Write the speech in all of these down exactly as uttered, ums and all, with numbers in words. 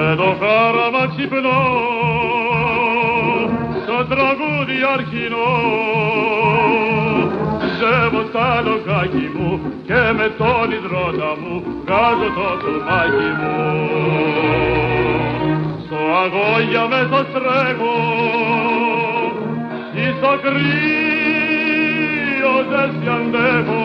με το χάραμα ξυπνώ, στο τραγούδι αρχινό, ζεύω στα λογάκι μου και με τον υδρότα μου βγάζω το τομάκι μου. Στο αγώγια μέσα στρέχω, ή στο κρύο δεν σ' αντέχω,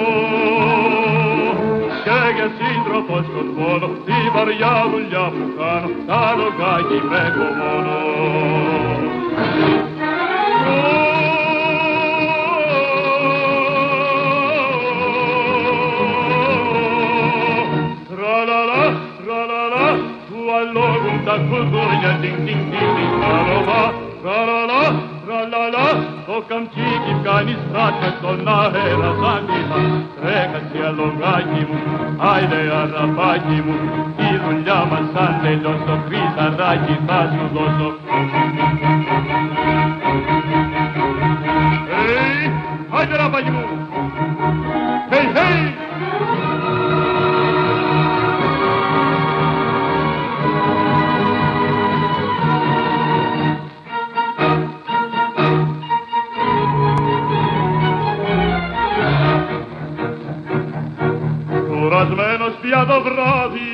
και για σύντροφο στον πόνο, τη βαριά δουλειά που κάνω, τα λογάκι με έχω μόνο. Τραλαλά, τραλαλά, του αλόγουν τα κουδούνια, τιν τιν τιν τιν, τραλαλά, τραλαλά, τραλαλά, το καμτσίκι κάνει στράτια στον αέρα σαν κύμα. Τρέχασε αλογάκι μου, άιντε αραπάκι μου, η δουλειά μας αν τελειώσω, χρυσαράκι θα σου δώσω. Hey, άιντε αραπάκι μου, hey, hey! Κουρασμένος πια το βράδυ,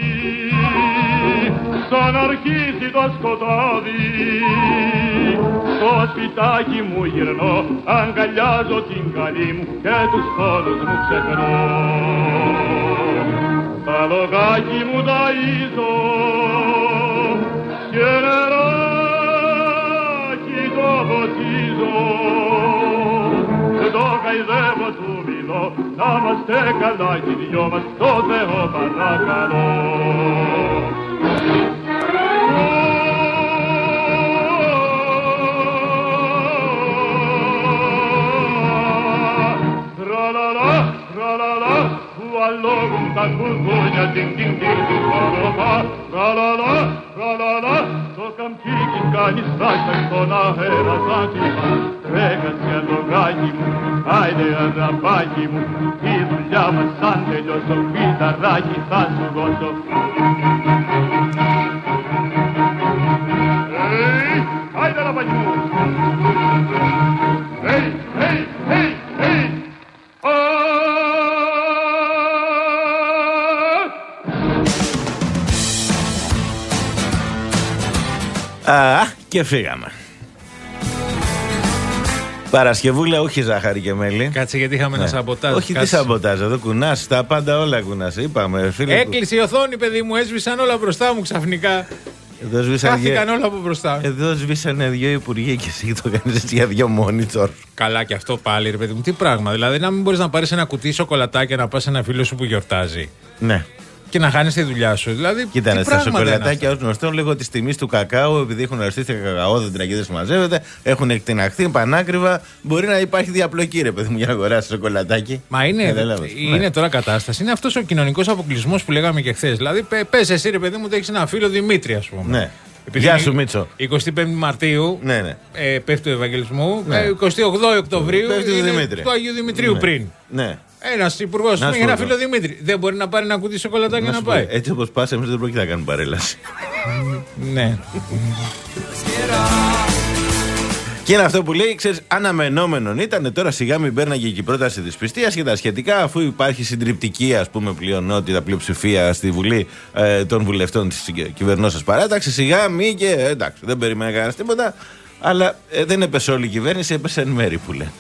σαν αρχίσει το σκοτάδι, στο σπιτάκι μου γυρνώ, αγκαλιάζω την καλή μου και τους πόνους μου ξεχνώ. Τα λογάκι μου ταΐζω και νεράκι το ποτίζω, το καηδεύω του μιλώ, να είμαστε καλά κι οι δυο μας, το Θεό παρακαλώ. Τραλαλά, τραλαλά, που αλόγουν τα κουδούνια, τιν τιν τιν τιν, τραλαλά, τραλαλά, το καμτσίκι κάνει στάχια στον αέρα σαν κύμα. Τρέχασε αλογάκι μου, άιντε αραπάκι μου, η δουλειά μας σαν τελειώσω, χρυσαράκι θα σου δώσω. Hey, άιντε αραπάκι μου, hey, hey, hey, hey, Α, και φύγαμε. Παρασκευούλα, όχι ζάχαρη και μέλι. Κάτσε γιατί είχαμε ναι. ένα σαμποτάζ. Όχι, τι σαμποτάζ, εδώ κουνάς, τα πάντα όλα κουνάς. Είπαμε, φίλε. Έκλεισε η οθόνη, παιδί μου, έσβησαν όλα μπροστά μου ξαφνικά. Εδώ σβήσαν Χάθηκαν όλα από μπροστά. Εδώ σβήσανε δύο υπουργοί και εσύ το κάνεις έτσι για δύο μόνιτορ. Καλά, και αυτό πάλι, ρε παιδί μου, τι πράγμα. Δηλαδή, να μην μπορείς να πάρεις ένα κουτί σοκολατάκια να πας σε ένα φίλο σου που γιορτάζει. Ναι. Και να χάνεις τη δουλειά σου. Δηλαδή, κοίτανε, στα σοκολατάκια ως γνωστόν λόγω της τιμής του κακάου, επειδή έχουν αριστεί κακαόδεντρα και δεν συμμαζεύεται, έχουν εκτιναχθεί πανάκριβα. Μπορεί να υπάρχει διαπλοκή, ρε παιδί μου, για να αγοράσεις σοκολατάκι. Μα είναι, είναι ναι. τώρα κατάσταση. Είναι αυτός ο κοινωνικός αποκλεισμός που λέγαμε και χθες. Δηλαδή, πες εσύ, ρε παιδί μου, ότι έχεις ένα φίλο Δημήτρη, ας πούμε. Ναι. Επειδή γεια σου, Μίτσο. εικοστή πέμπτη Μαρτίου ναι, ναι. Ε, πέφτει του Ευαγγελισμού. Ναι. εικοστή όγδοη Οκτωβρίου του Αγίου Δημητρίου ναι. πριν. Ναι. Ένας υπουργός που έχει ένα φίλο Δημήτρη. Δεν μπορεί να πάρει ένα κουτί σοκολατάκι να, να πάει. Έτσι όπως πας, εμείς δεν πρόκειται να κάνουμε παρέλαση. Ναι. Και είναι αυτό που λέει, ξέρεις, αναμενόμενον ήταν. Τώρα σιγά μην παίρναγε και η πρόταση της πιστείας και τα σχετικά, αφού υπάρχει συντριπτική, ας πούμε, πλειονότητα, πλειοψηφία στη Βουλή ε, των βουλευτών της κυβερνώσας παράταξης. Σιγά μη και ε, εντάξει, δεν περιμένει κανένας τίποτα. Αλλά ε, δεν έπεσε όλη η κυβέρνηση, έπεσε εν μέρη που λένε.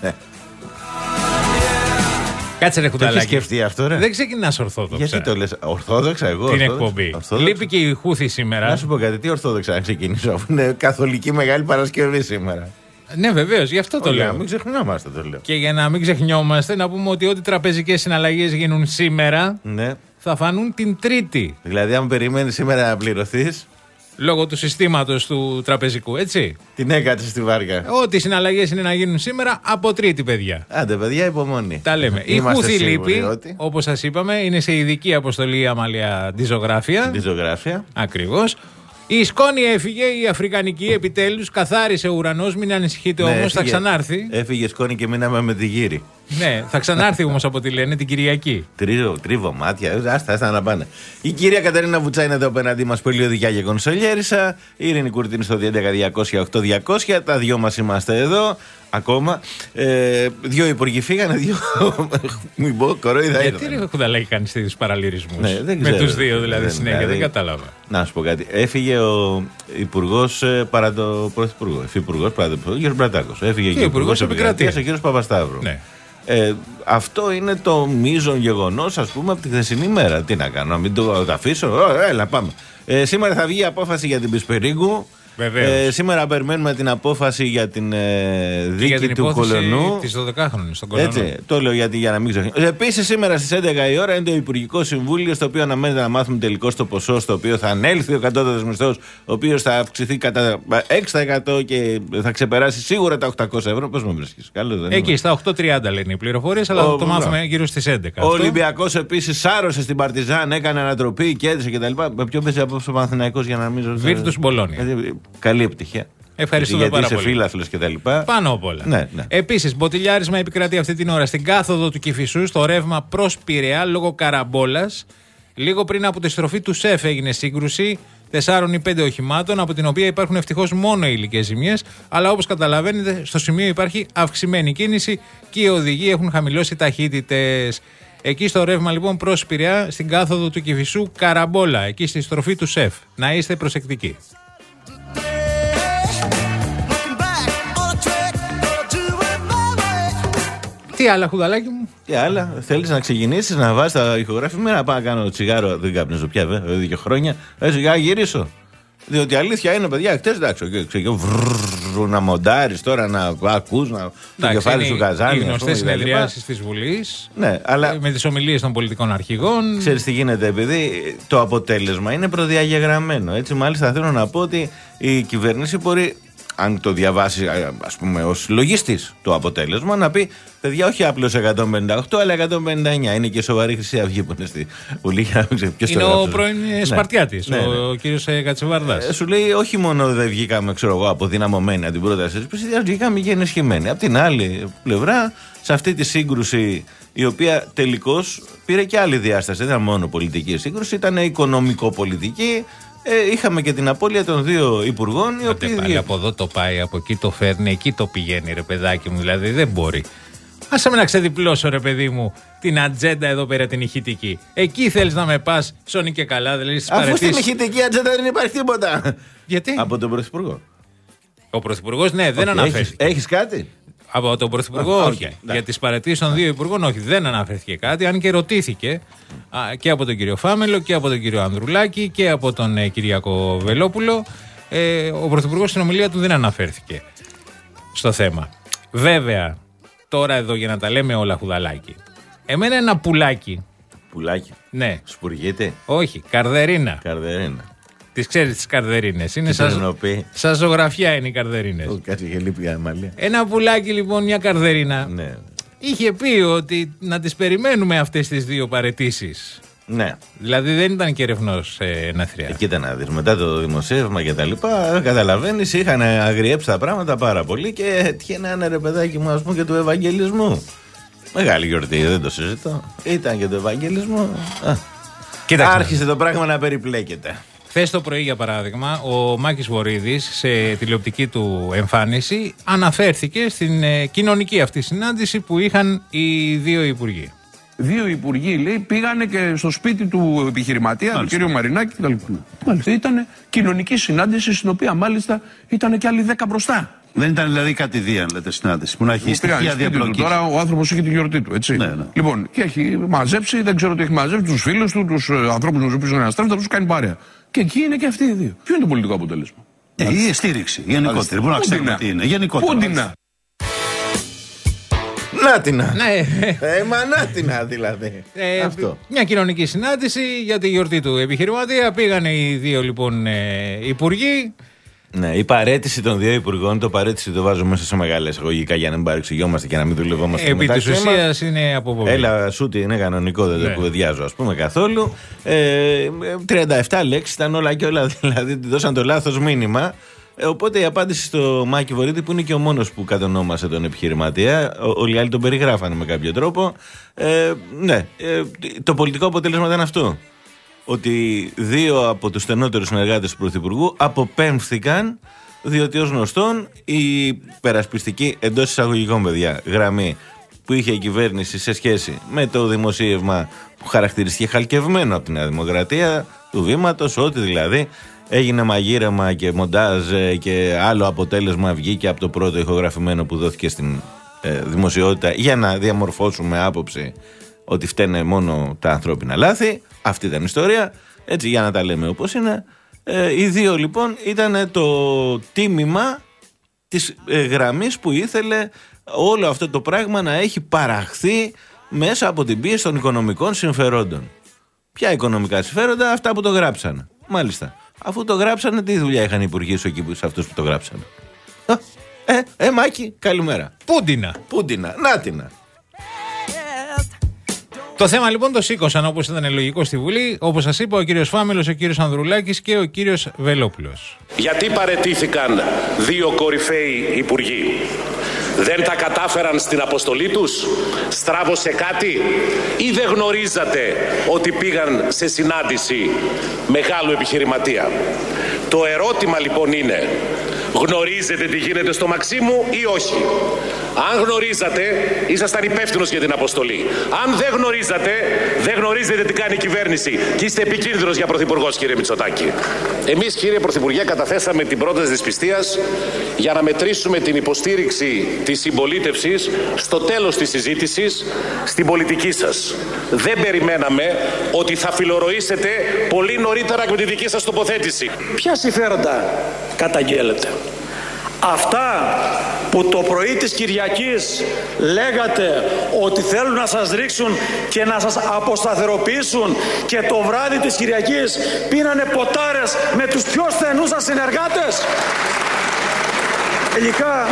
Κάτσε ρε κουταλάκι. Το έχεις σκεφτεί αυτό, ρε? Δεν ξεκινάς ορθόδοξα. Γιατί το λες ορθόδοξα, εγώ. Την ορθόδοξα, εκπομπή. Ορθόδοξα. Λείπει και η Χούθη σήμερα. Να σου πω κάτι, τι ορθόδοξα να ξεκινήσω, αφού είναι καθολική Μεγάλη Παρασκευή σήμερα. Ναι, βεβαίως, γι' αυτό το Όχι, λέω. Για να μην ξεχνιόμαστε, το λέω. Και για να μην ξεχνιόμαστε, να πούμε ότι ό,τι τραπεζικές συναλλαγές γίνουν σήμερα, ναι, θα φανούν την Τρίτη. Δηλαδή, αν περιμένεις σήμερα να πληρωθείς. Λόγω του συστήματος του τραπεζικού, έτσι. Την έκατσε στη βάρκα. Ό,τι συναλλαγές είναι να γίνουν σήμερα από Τρίτη, παιδιά. Άντε, παιδιά, υπομονή. Τα λέμε. Η Χούθη λείπει, ότι... όπως σας είπαμε, είναι σε ειδική αποστολή η Αμαλία Ντιζογράφια. Ντιζογράφια. Ακριβώς. Η σκόνη έφυγε, η Αφρικανική, επιτέλους, καθάρισε ο ουρανός. Μην ανησυχείτε, ναι, όμως, θα ξανάρθει. Έφυγε σκόνη και μείναμε με τη γύρι. Ναι, θα ξανάρθει όμως από ό,τι λένε την Κυριακή. Τρίβω, τρίβω μάτια, άστα, άστα να πάνε. Η κυρία Κατερίνα Βουτσά είναι εδώ απέναντί μας, πολιοδικιά και κονσολιέρισα. Η Ειρήνη Κουρτίνη στο δύο έντεκα διακόσια οκτώ διακόσια. Τα δυο μας είμαστε εδώ. Ακόμα. Ε, δύο υπουργοί φύγανε, δύο. Μην πω, κορόιδα ήρθαν. Γιατί ρε Χουδαλάκη κάνεις τέτοιους παραλυρισμούς? Ναι, δεν με ξέρω. τους δύο δηλαδή Δεν, συνέχεια, δηλαδή, δεν κατάλαβα. Να σου πω κάτι. Έφυγε ο υπουργός ε, παρά το πρωθυπουργό. Υφυπουργός παρά το πρωθυπουργό, κ. Μπρατάκος. Έφυγε και ο υπουργός επικρατείας, ο κ. Παπασταύρου. Ναι. Ε, αυτό είναι το μείζον γεγονός, ας πούμε, από τη χθεσινή μέρα. Τι να κάνω, να μην το, το αφήσω. Ω, έλα, πάμε. Ε, σήμερα θα βγει η απόφαση για την Πισπερίγκου. Ε, σήμερα περιμένουμε την απόφαση για την ε, δίκη για την του Κολονού. Της δωδεκάχρονης στον Κολονού. Έτσι, το λέω γιατί, για να μην ξεχνάμε. Επίσης, σήμερα στις έντεκα η ώρα είναι το Υπουργικό Συμβούλιο, στο οποίο αναμένεται να μάθουμε τελικώς το ποσό στο οποίο θα ανέλθει ο κατώτατος μισθός, ο οποίος θα αυξηθεί κατά έξι τοις εκατό και θα ξεπεράσει σίγουρα τα οκτακόσια ευρώ. Πώς με βρίσκεις? Καλώς, δεν Εκεί στα οκτώ τριάντα λένε οι πληροφορίες, αλλά ο, το μάθαμε γύρω στις έντεκα. Ο Ολυμπιακός επίσης σάρωσε στην Παρτιζάν, έκανε ανατροπή, κέρδισε κτλ. Με ποιο παίζει απόψε ο Παναθηναϊκός για να μην. Βίρτους Μπολόνια. Καλή επιτυχία. Ευχαριστούμε γιατί πάρα είσαι πολύ. φίλαθλος και τα λοιπά. Πάνω απ' όλα. Ναι, ναι. Επίσης, μποτιλιάρισμα επικρατεί αυτή την ώρα στην κάθοδο του Κηφισού, στο ρεύμα προς Πειραιά, λόγω καραμπόλας. Λίγο πριν από τη στροφή του ΣΕΦ έγινε σύγκρουση τεσσάρων ή πέντε οχημάτων, από την οποία υπάρχουν ευτυχώς μόνο υλικές ζημιές. Αλλά όπως καταλαβαίνετε, στο σημείο υπάρχει αυξημένη κίνηση και οι οδηγοί έχουν χαμηλώσει ταχύτητες. Εκεί στο ρεύμα λοιπόν προς Πειραιά, στην κάθοδο του Κηφισού, καραμπόλα. Εκεί στη στροφή του ΣΕΦ. Να είστε προσεκτικοί. Τι άλλα, Χουδαλάκη μου? Τι άλλα, θέλεις να ξεκινήσεις να βάζεις τα ηχογραφημένα, να πάω να κάνω τσιγάρο, δεν καπνίζω πια βέβαια, δύο χρόνια, έτσι για να γυρίσω. Διότι αλήθεια είναι, παιδιά, χτες εντάξει, ξεκινήσω να μοντάρεις τώρα, να ακούς, να το κεφάλι σου καζάνει. Οι γνωστές συνεδριάσεις της Βουλής, ναι, αλλά με τις ομιλίες των πολιτικών αρχηγών. Ξέρεις τι γίνεται, επειδή το αποτέλεσμα είναι προδιαγεγραμμένο. Έτσι, μάλιστα θέλω να πω ότι η κυβέρνηση μπορεί, αν το διαβάσει, ας πούμε, ως λογιστής το αποτέλεσμα, να πει: παιδιά, όχι απλώς εκατόν πενήντα οκτώ, αλλά εκατόν πενήντα εννιά. Είναι και σοβαρή Χρυσή Αυγή που είναι στη Βουλή. Είναι ο πρώην Σπαρτιάτης, ναι, ναι, ναι. ο κύριος Κατσιβάρδας. Ε, σου λέει: όχι μόνο δεν βγήκαμε, ξέρω εγώ, αποδυναμωμένοι από την πρόταση της Πισιδίας, βγήκαμε και ενισχυμένοι. Απ' την άλλη πλευρά, σε αυτή τη σύγκρουση, η οποία τελικώς πήρε και άλλη διάσταση, δεν ήταν μόνο πολιτική σύγκρουση, ήταν οικονομικο-πολιτική. Ε, είχαμε και την απώλεια των δύο υπουργών. Οι οποίοι... πάλι από εδώ το πάει, από εκεί το φέρνει, εκεί το πηγαίνει, ρε παιδάκι μου. Δηλαδή δεν μπορεί. Άσε με να ξεδιπλώσω, ρε παιδί μου, την ατζέντα εδώ πέρα την ηχητική. Εκεί θέλεις να με πας, σώνει και καλά. Δηλαδή, αφού παρετήσεις... στην ηχητική ατζέντα δεν υπάρχει τίποτα. Γιατί? Από τον Πρωθυπουργό. Ο Πρωθυπουργός, ναι, δεν okay, αναφέρθηκε. Έχεις κάτι? Από τον Πρωθυπουργό, okay, όχι. okay. Για τις παρατηρήσεις των δύο υπουργών, όχι, δεν αναφέρθηκε κάτι. Αν και ρωτήθηκε α, και από τον κύριο Φάμελο και από τον κύριο Ανδρουλάκη και από τον ε, Κυριάκο Βελόπουλο, ε, ο Πρωθυπουργός στην ομιλία του δεν αναφέρθηκε στο θέμα. Βέβαια, τώρα εδώ για να τα λέμε όλα, Χουδαλάκη, εμένα ένα πουλάκι. Πουλάκι. Ναι. Σπουργίτε. Όχι, καρδερίνα. Καρδερίνα. Τις ξέρεις τις καρδερίνες. Είναι σαν, σαν ζωγραφιά είναι οι καρδερίνες. Κάτι είχε λείπει αμαλία. Ένα πουλάκι λοιπόν, μια καρδερίνα. Ναι. Είχε πει ότι να τις περιμένουμε αυτές τις δύο παραιτήσεις. Ναι. Δηλαδή δεν ήταν και ερευνός ε, Ναθριά. Ε, κοίτα να δεις, μετά το δημοσίευμα και τα λοιπά, καταλαβαίνεις, είχαν αγριέψει τα πράγματα πάρα πολύ και έτυχε ρε παιδάκι μου, ας πούμε, και του Ευαγγελισμού. Μεγάλη γιορτή, δεν το συζητώ. Ήταν και το Ευαγγελισμό. Κοίταξε. Άρχισε το πράγμα να περιπλέκεται. Χθες το πρωί, για παράδειγμα, ο Μάκης Βορίδης σε τηλεοπτική του εμφάνιση αναφέρθηκε στην ε, κοινωνική αυτή συνάντηση που είχαν οι δύο υπουργοί. Δύο υπουργοί, λέει, πήγανε και στο σπίτι του επιχειρηματία, μάλιστα, του κ. Μαρινάκη κτλ. Μάλιστα, ήταν κοινωνική συνάντηση, στην οποία μάλιστα ήταν και άλλοι δέκα μπροστά. Δεν ήταν δηλαδή κατηδίαν, λέτε, συνάντηση που να έχει στοιχεία διαπλοκής. Τώρα ο άνθρωπος έχει τη γιορτή του, έτσι. Ναι, ναι. Λοιπόν, και έχει μαζέψει, δεν ξέρω τι έχει μαζέψει, τους φίλους του, τους ανθρώπους με τους οποίους αναστρέφεται, τους κάνει παρέα. Και εκεί είναι και αυτοί οι δύο. Ποιο είναι το πολιτικό αποτέλεσμα? Ε, η στήριξη, γενικότερη. Μπορούμε να ξέρουμε τι είναι. Γενικότερα. Νάτινα. Ναι. Ε, μα νάτινα δηλαδή. Ε, Αυτό. Μια κοινωνική συνάντηση για τη γιορτή του επιχειρηματία. Πήγανε οι δύο λοιπόν ε, υπουργοί. Ναι, η παρέτηση των δύο υπουργών, το παρέτηση το βάζω μέσα σε μεγάλα εισαγωγικά για να μην παρεξηγιόμαστε και να μην δουλευόμαστε. Επί της ουσίας είναι αποβολή. Έλα, σούτι είναι κανονικό, δεν ναι. το κουβεντιάζω, ας πούμε, καθόλου. Ε, τριάντα επτά λέξεις ήταν όλα και όλα, δηλαδή δώσαν το λάθος μήνυμα. Ε, οπότε η απάντηση στο Μάκη Βορίδη, που είναι και ο μόνος που κατονόμασε τον επιχειρηματία, όλοι οι άλλοι τον περιγράφανε με κάποιο τρόπο. Ε, ναι, ε, το πολιτικό αποτέλεσμα ήταν αυτό. Ότι δύο από τους στενότερους συνεργάτες του Πρωθυπουργού αποπέμφθηκαν, διότι ως γνωστόν η περασπιστική, εντός εισαγωγικών παιδιά, γραμμή που είχε η κυβέρνηση σε σχέση με το δημοσίευμα που χαρακτηριστηκε χαλκευμένο από τη Νέα Δημοκρατία, του Βήματος, ότι δηλαδή έγινε μαγείρεμα και μοντάζ και άλλο αποτέλεσμα βγήκε από το πρώτο ηχογραφημένο που δόθηκε στην ε, δημοσιότητα για να διαμορφώσουμε άποψη ότι φταίνε μόνο τα ανθρώπινα λάθη. Αυτή ήταν η ιστορία, έτσι, για να τα λέμε όπως είναι. Ε, οι δύο λοιπόν ήταν το τίμημα της ε, γραμμής που ήθελε όλο αυτό το πράγμα να έχει παραχθεί μέσα από την πίεση των οικονομικών συμφερόντων. Ποια οικονομικά συμφέροντα? Αυτά που το γράψανε. Μάλιστα. Αφού το γράψανε, τι δουλειά είχαν οι υπουργοί σου εκεί σε αυτούς που το γράψανε? Ε, ε, ε, Μάκη, καλημέρα. Πούντινα. Πούντινα, νάτινα. Το θέμα λοιπόν το σήκωσαν, όπως ήταν λογικό στη Βουλή, όπως σας είπα, ο κύριος Φάμελος, ο κύριος Ανδρουλάκης και ο κύριος Βελόπουλος. Γιατί παραιτήθηκαν δύο κορυφαίοι υπουργοί? Δεν τα κατάφεραν στην αποστολή τους? Στράβωσε κάτι? Ή δεν γνωρίζατε ότι πήγαν σε συνάντηση μεγάλου επιχειρηματία? Το ερώτημα λοιπόν είναι, γνωρίζετε τι γίνεται στο Μαξίμου ή όχι? Αν γνωρίζατε, ήσασταν υπεύθυνος για την αποστολή. Αν δεν γνωρίζατε, δεν γνωρίζετε τι κάνει η κυβέρνηση και είστε επικίνδυνος για πρωθυπουργός, κύριε Μητσοτάκη. Εμείς, κύριε Πρωθυπουργέ, καταθέσαμε την πρόταση δυσπιστίας για να μετρήσουμε την υποστήριξη της συμπολίτευσης στο τέλος της συζήτησης στην πολιτική σας. Δεν περιμέναμε ότι θα φιλορροήσετε πολύ νωρίτερα και με τη δική σας τοποθέτηση. Ποια συμφέροντα καταγγέλλετε? Αυτά που το πρωί της Κυριακής λέγατε ότι θέλουν να σας ρίξουν και να σας αποσταθεροποιήσουν και το βράδυ της Κυριακής πίνανε ποτάρες με τους πιο στενούς σας συνεργάτες? Τελικά,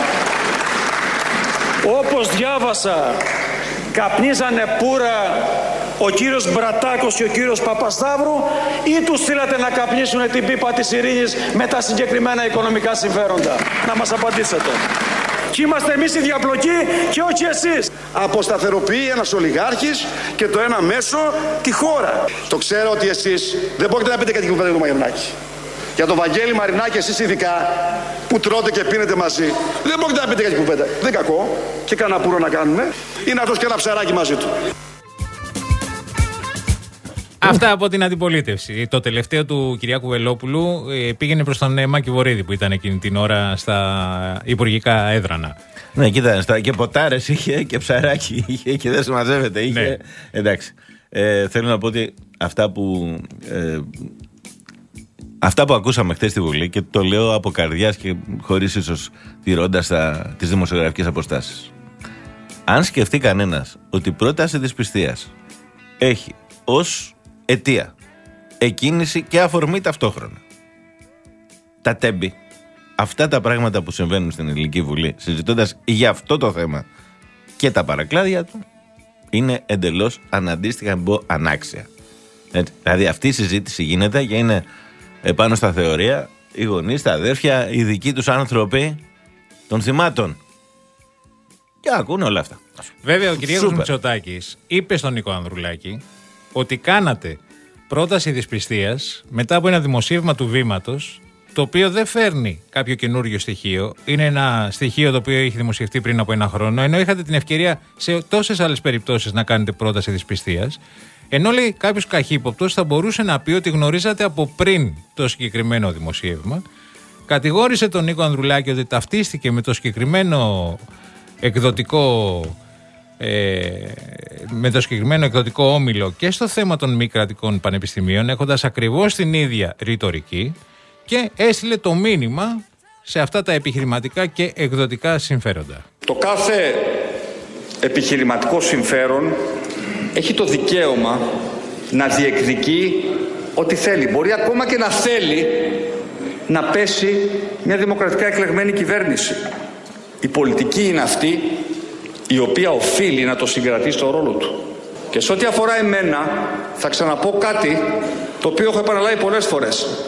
όπως διάβασα, καπνίζανε πουρα ο κύριος Μπρατάκος και ο κύριος Παπασταύρου, ή τους στείλατε να καπνίσουν την πίπα της ειρήνης με τα συγκεκριμένα οικονομικά συμφέροντα? Να μας απαντήσετε. Και είμαστε εμείς οι διαπλοκοί και όχι εσείς. Αποσταθεροποιεί ένας ολιγάρχης και το ένα μέσο τη χώρα. Το ξέρω ότι εσείς δεν μπορείτε να πείτε κάτι κουβέντα του Μαρινάκη. Για τον Βαγγέλη Μαρινάκη, εσείς ειδικά που τρώτε και πίνετε μαζί, δεν μπορείτε να πείτε κάτι κουβέντα. Δεν κακό. Και κανένα πουρο να κάνουμε. Ή να δώσει και ένα ψαράκι μαζί του. Αυτά από την αντιπολίτευση. Το τελευταίο του Κυριάκου Βελόπουλου πήγαινε προς τον Μάκη Βορίδη που ήταν εκείνη την ώρα στα υπουργικά έδρανα. Ναι, κοίτα, και ποτάρες είχε και ψαράκι είχε και δεν συμμαζεύεται. Είχε. Ναι. Εντάξει. Ε, θέλω να πω ότι αυτά που, ε, αυτά που ακούσαμε χθες στη Βουλή, και το λέω από καρδιάς και χωρίς ίσως τηρώντας τις δημοσιογραφικές αποστάσεις. Αν σκεφτεί κανένας ότι η πρόταση της πιστείας έχει ως αιτία εκκίνηση και αφορμή ταυτόχρονα τα τέμπη, αυτά τα πράγματα που συμβαίνουν στην Ελληνική Βουλή, συζητώντας για αυτό το θέμα και τα παρακλάδια του, είναι εντελώς αναντίστοιχα, μπω, ανάξια. Έτσι. Δηλαδή αυτή η συζήτηση γίνεται και είναι επάνω στα θεωρία οι γονείς, τα αδέρφια, οι δικοί τους άνθρωποι των θυμάτων, και ακούνε όλα αυτά. Βέβαια ο Κυριάκος Μητσοτάκης είπε στον Νίκο Ανδρουλάκη ότι κάνατε πρόταση δυσπιστίας μετά από ένα δημοσίευμα του Βήματος, το οποίο δεν φέρνει κάποιο καινούριο στοιχείο. Είναι ένα στοιχείο το οποίο έχει δημοσιευτεί πριν από ένα χρόνο, ενώ είχατε την ευκαιρία σε τόσες άλλες περιπτώσεις να κάνετε πρόταση δυσπιστίας. Ενώ λέει κάποιος καχύποπτος θα μπορούσε να πει ότι γνωρίζατε από πριν το συγκεκριμένο δημοσίευμα. Κατηγόρησε τον Νίκο Ανδρουλάκη ότι ταυτίστηκε με το συγκεκριμένο εκδοτικό Ε, με το συγκεκριμένο εκδοτικό όμιλο και στο θέμα των μη κρατικών πανεπιστημίων, έχοντας ακριβώς την ίδια ρητορική, και έστειλε το μήνυμα σε αυτά τα επιχειρηματικά και εκδοτικά συμφέροντα. Το κάθε επιχειρηματικό συμφέρον έχει το δικαίωμα να διεκδικεί ό,τι θέλει. Μπορεί ακόμα και να θέλει να πέσει μια δημοκρατικά εκλεγμένη κυβέρνηση. Η πολιτική είναι αυτή η οποία οφείλει να το συγκρατεί στο ρόλο του. Και σε ό,τι αφορά εμένα, θα ξαναπώ κάτι το οποίο έχω επαναλάβει πολλές φορές.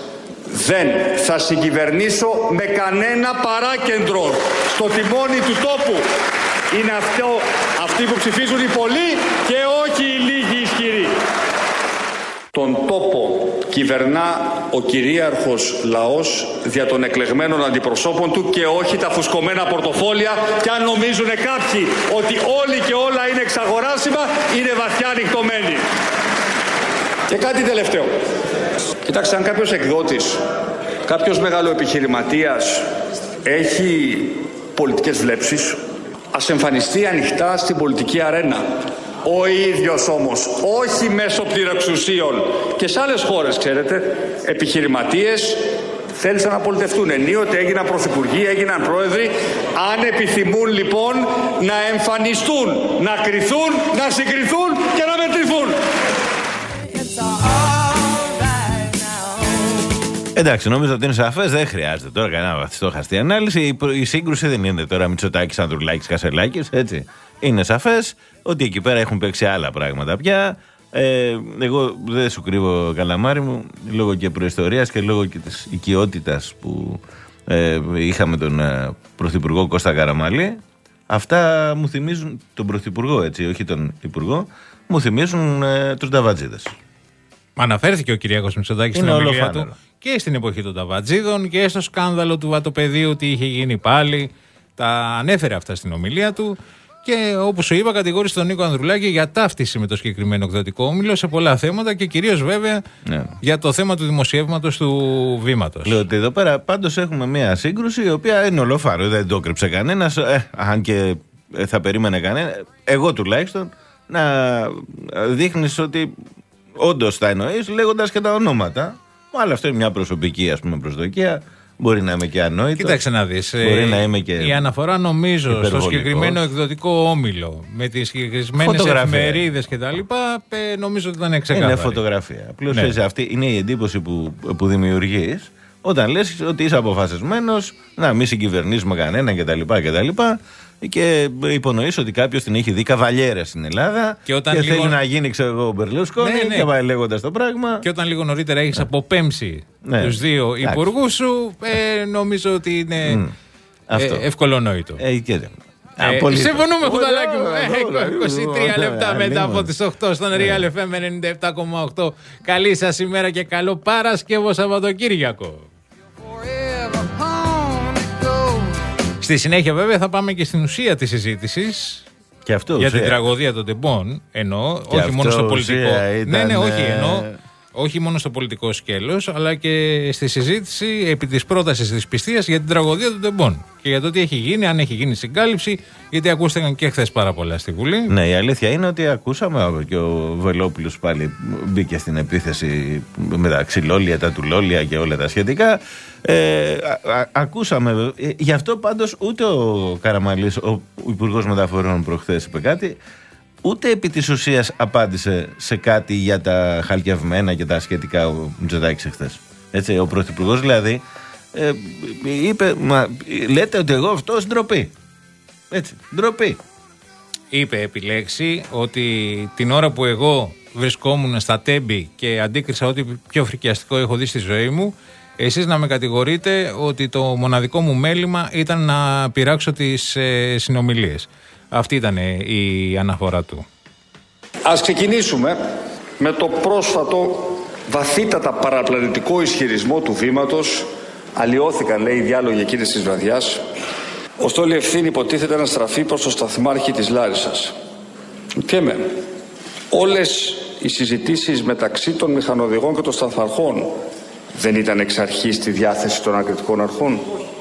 Δεν θα συγκυβερνήσω με κανένα παράκεντρο στο τιμόνι του τόπου. Είναι αυτό, αυτοί που ψηφίζουν οι πολλοί και όχι οι λίγοι ισχυροί. Τον τόπο κυβερνά ο κυρίαρχος λαός δια των εκλεγμένων αντιπροσώπων του και όχι τα φουσκωμένα πορτοφόλια, και αν νομίζουν κάποιοι ότι όλοι και όλα είναι εξαγοράσιμα, είναι βαθιά ανοιχτωμένοι. Και κάτι τελευταίο. Κοιτάξτε, αν κάποιος εκδότης, κάποιος μεγάλοεπιχειρηματίας έχει πολιτικές βλέψεις, ας εμφανιστεί ανοιχτά στην πολιτική αρένα. Ο ίδιος όμως, όχι μέσω πληρεξουσίων. Και σε άλλες χώρες, ξέρετε, επιχειρηματίες θέλησαν να πολιτευτούν. Ενίοτε έγιναν πρωθυπουργοί, έγιναν πρόεδροι. Αν επιθυμούν λοιπόν να εμφανιστούν, να κριθούν, να συγκριθούν και να μετρηθούν. Εντάξει, νομίζω ότι είναι σαφές, δεν χρειάζεται τώρα κανένα βαθιστόχαστη ανάλυση. Η σύγκρουση δεν είναι τώρα Μητσοτάκης, Ανδρουλάκης, Κασελάκης, έτσι. Είναι σαφές ότι εκεί πέρα έχουν παίξει άλλα πράγματα πια. Ε, εγώ δεν σου κρύβω, καλαμάρι μου, λόγω και προϊστορίας και λόγω και της οικειότητας που ε, είχαμε τον ε, Πρωθυπουργό Κώστα Καραμανλή. Αυτά μου θυμίζουν, τον Πρωθυπουργό, έτσι, όχι τον Υπουργό, μου θυμίζουν ε, τους Νταβατζίδες. Αναφέρθηκε ο Κυριάκος Μητσοτάκης στην ομιλία του και στην εποχή των Νταβατζίδων και στο σκάνδαλο του βατοπεδίου, τι είχε γίνει πάλι. Τα ανέφερε αυτά στην ομιλία του. Και όπως σου είπα, κατηγόρησε τον Νίκο Ανδρουλάκη για ταύτιση με το συγκεκριμένο εκδοτικό όμιλο σε πολλά θέματα και κυρίως βέβαια ναι. για το θέμα του δημοσιεύματος του Βήματος. Λέω ότι εδώ πέρα πάντως έχουμε μια σύγκρουση η οποία είναι ολοφάρο, δεν το έκρυψε κανένας, ε, αν και θα περίμενε κανένα, εγώ τουλάχιστον, να δείχνεις ότι όντως τα εννοείς λέγοντας και τα ονόματα. Αλλά αυτό είναι μια προσωπική, ας πούμε, προσδοκία. Μπορεί να είμαι και ανόητος. Κοίταξε να δεις. Μπορεί να είμαι και η αναφορά, νομίζω, στο συγκεκριμένο εκδοτικό όμιλο με τις συγκεκριμένες εφημερίδες κτλ. Νομίζω ότι ήταν ξεκάθαρη. Είναι φωτογραφία. Απλώς ναι. αυτή είναι η εντύπωση που, που δημιουργείς όταν λες ότι είσαι αποφασισμένος να μην συγκυβερνήσουμε κανέναν κτλ. Και υπονοείς ότι κάποιος την έχει δει καβαλιέρα στην Ελλάδα και, όταν και λίγο... θέλει να γίνει, ξέρω εγώ, ο Μπερλούσκονη ναι, ναι. και πάει λέγοντας το πράγμα. Και όταν λίγο νωρίτερα έχεις ναι. αποπέμψει ναι. τους δύο υπουργούς σου, ε, νομίζω ότι είναι mm. ε, ευκολονόητο. Ε, και... Ε, συμφωνούμε, Χουδαλάκη μου. είκοσι τρία λεπτά μετά από τις οκτώ στον Real εφ εμ ενενήντα επτά κόμμα οκτώ. Καλή σας ημέρα και καλό Παρασκευό Σαββατοκύριακο. Στη συνέχεια βέβαια θα πάμε και στην ουσία της συζήτησης και αυτό, για ουσία. την τραγωδία των τεμπών, εννοώ, και όχι μόνο στο πολιτικό. Ήταν... Ναι, ναι, όχι, εννοώ, όχι μόνο στο πολιτικό σκέλος, αλλά και στη συζήτηση επί της πρότασης της πιστείας για την τραγωδία των τεμπών. Και για το τι έχει γίνει, αν έχει γίνει συγκάλυψη, γιατί ακούστηκαν και χθες πάρα πολλά στη Βουλή. Ναι, η αλήθεια είναι ότι ακούσαμε και ο Βελόπουλος πάλι μπήκε στην επίθεση με τα ξυλόλια, τα τουλόλια και όλα τα σχετικά. Ε, α, α, ακούσαμε. Ε, γι' αυτό πάντως ούτε ο Καραμανλής, ο Υπουργός Μεταφορών προχθές είπε κάτι, ούτε επί της ουσίας απάντησε σε κάτι για τα χαλκιαυμένα και τα σχετικά ο Μητσοτάκης εχθές. Έτσι, ο Πρωθυπουργός δηλαδή ε, είπε, μα, λέτε ότι εγώ αυτός ντροπή. Έτσι, ντροπή. Είπε επιλέξει ότι την ώρα που εγώ βρισκόμουν στα Τέμπη και αντίκρισα ό,τι πιο φρικιαστικό έχω δει στη ζωή μου, εσείς να με κατηγορείτε ότι το μοναδικό μου μέλημα ήταν να πειράξω τις ε, συνομιλίες. Αυτή ήταν η αναφορά του. Ας ξεκινήσουμε με το πρόσφατο βαθύτατα παραπλανητικό ισχυρισμό του Βήματος. Αλλοιώθηκαν, λέει, οι διάλογοι εκείνης της βραδιάς, ώστε όλη η ευθύνη υποτίθεται να στραφεί προς το σταθμάρχη της Λάρισσας. Και με όλες οι συζητήσεις μεταξύ των μηχανοδηγών και των σταθμαρχών δεν ήταν εξ αρχής στη διάθεση των ακριτικών αρχών.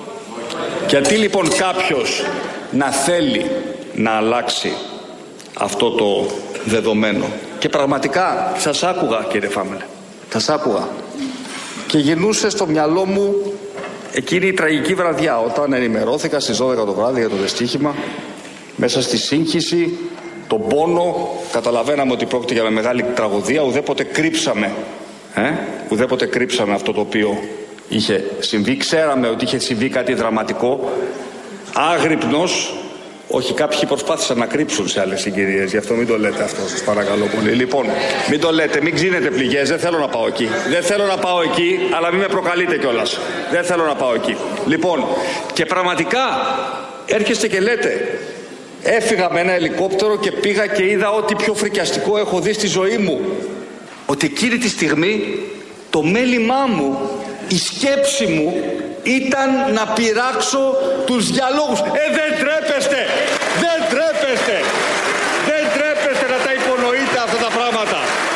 Γιατί λοιπόν κάποιος να θέλει να αλλάξει αυτό το δεδομένο? Και πραγματικά σας άκουγα, κύριε Φάμελε, σας άκουγα και γυρνούσε στο μυαλό μου εκείνη η τραγική βραδιά όταν ενημερώθηκα στις δώδεκα το βράδυ για το δυστύχημα. Μέσα στη σύγχυση, τον πόνο, καταλαβαίναμε ότι πρόκειται για μεγάλη τραγωδία. Ουδέποτε κρύψαμε ε? ουδέποτε κρύψαμε αυτό το οποίο είχε συμβεί. Ξέραμε ότι είχε συμβεί κάτι δραματικό. Άγρυπνος Όχι, κάποιοι προσπάθησαν να κρύψουν σε άλλες συγκυρίες, γι' αυτό μην το λέτε αυτό, σας παρακαλώ πολύ. Λοιπόν, μην το λέτε, μην ξύνετε πληγές, δεν θέλω να πάω εκεί. Δεν θέλω να πάω εκεί, αλλά μην με προκαλείτε κιόλας. Δεν θέλω να πάω εκεί. Λοιπόν, και πραγματικά έρχεστε και λέτε, έφυγα με ένα ελικόπτερο και πήγα και είδα ό,τι πιο φρικιαστικό έχω δει στη ζωή μου. Ότι εκείνη τη στιγμή το μέλημά μου, η σκέψη μου ήταν να πειράξω τους διαλόγους. Ε, δεν τρέπεστε! Δεν τρέπεστε! Δεν τρέπεστε να τα υπονοείτε αυτά τα πράγματα.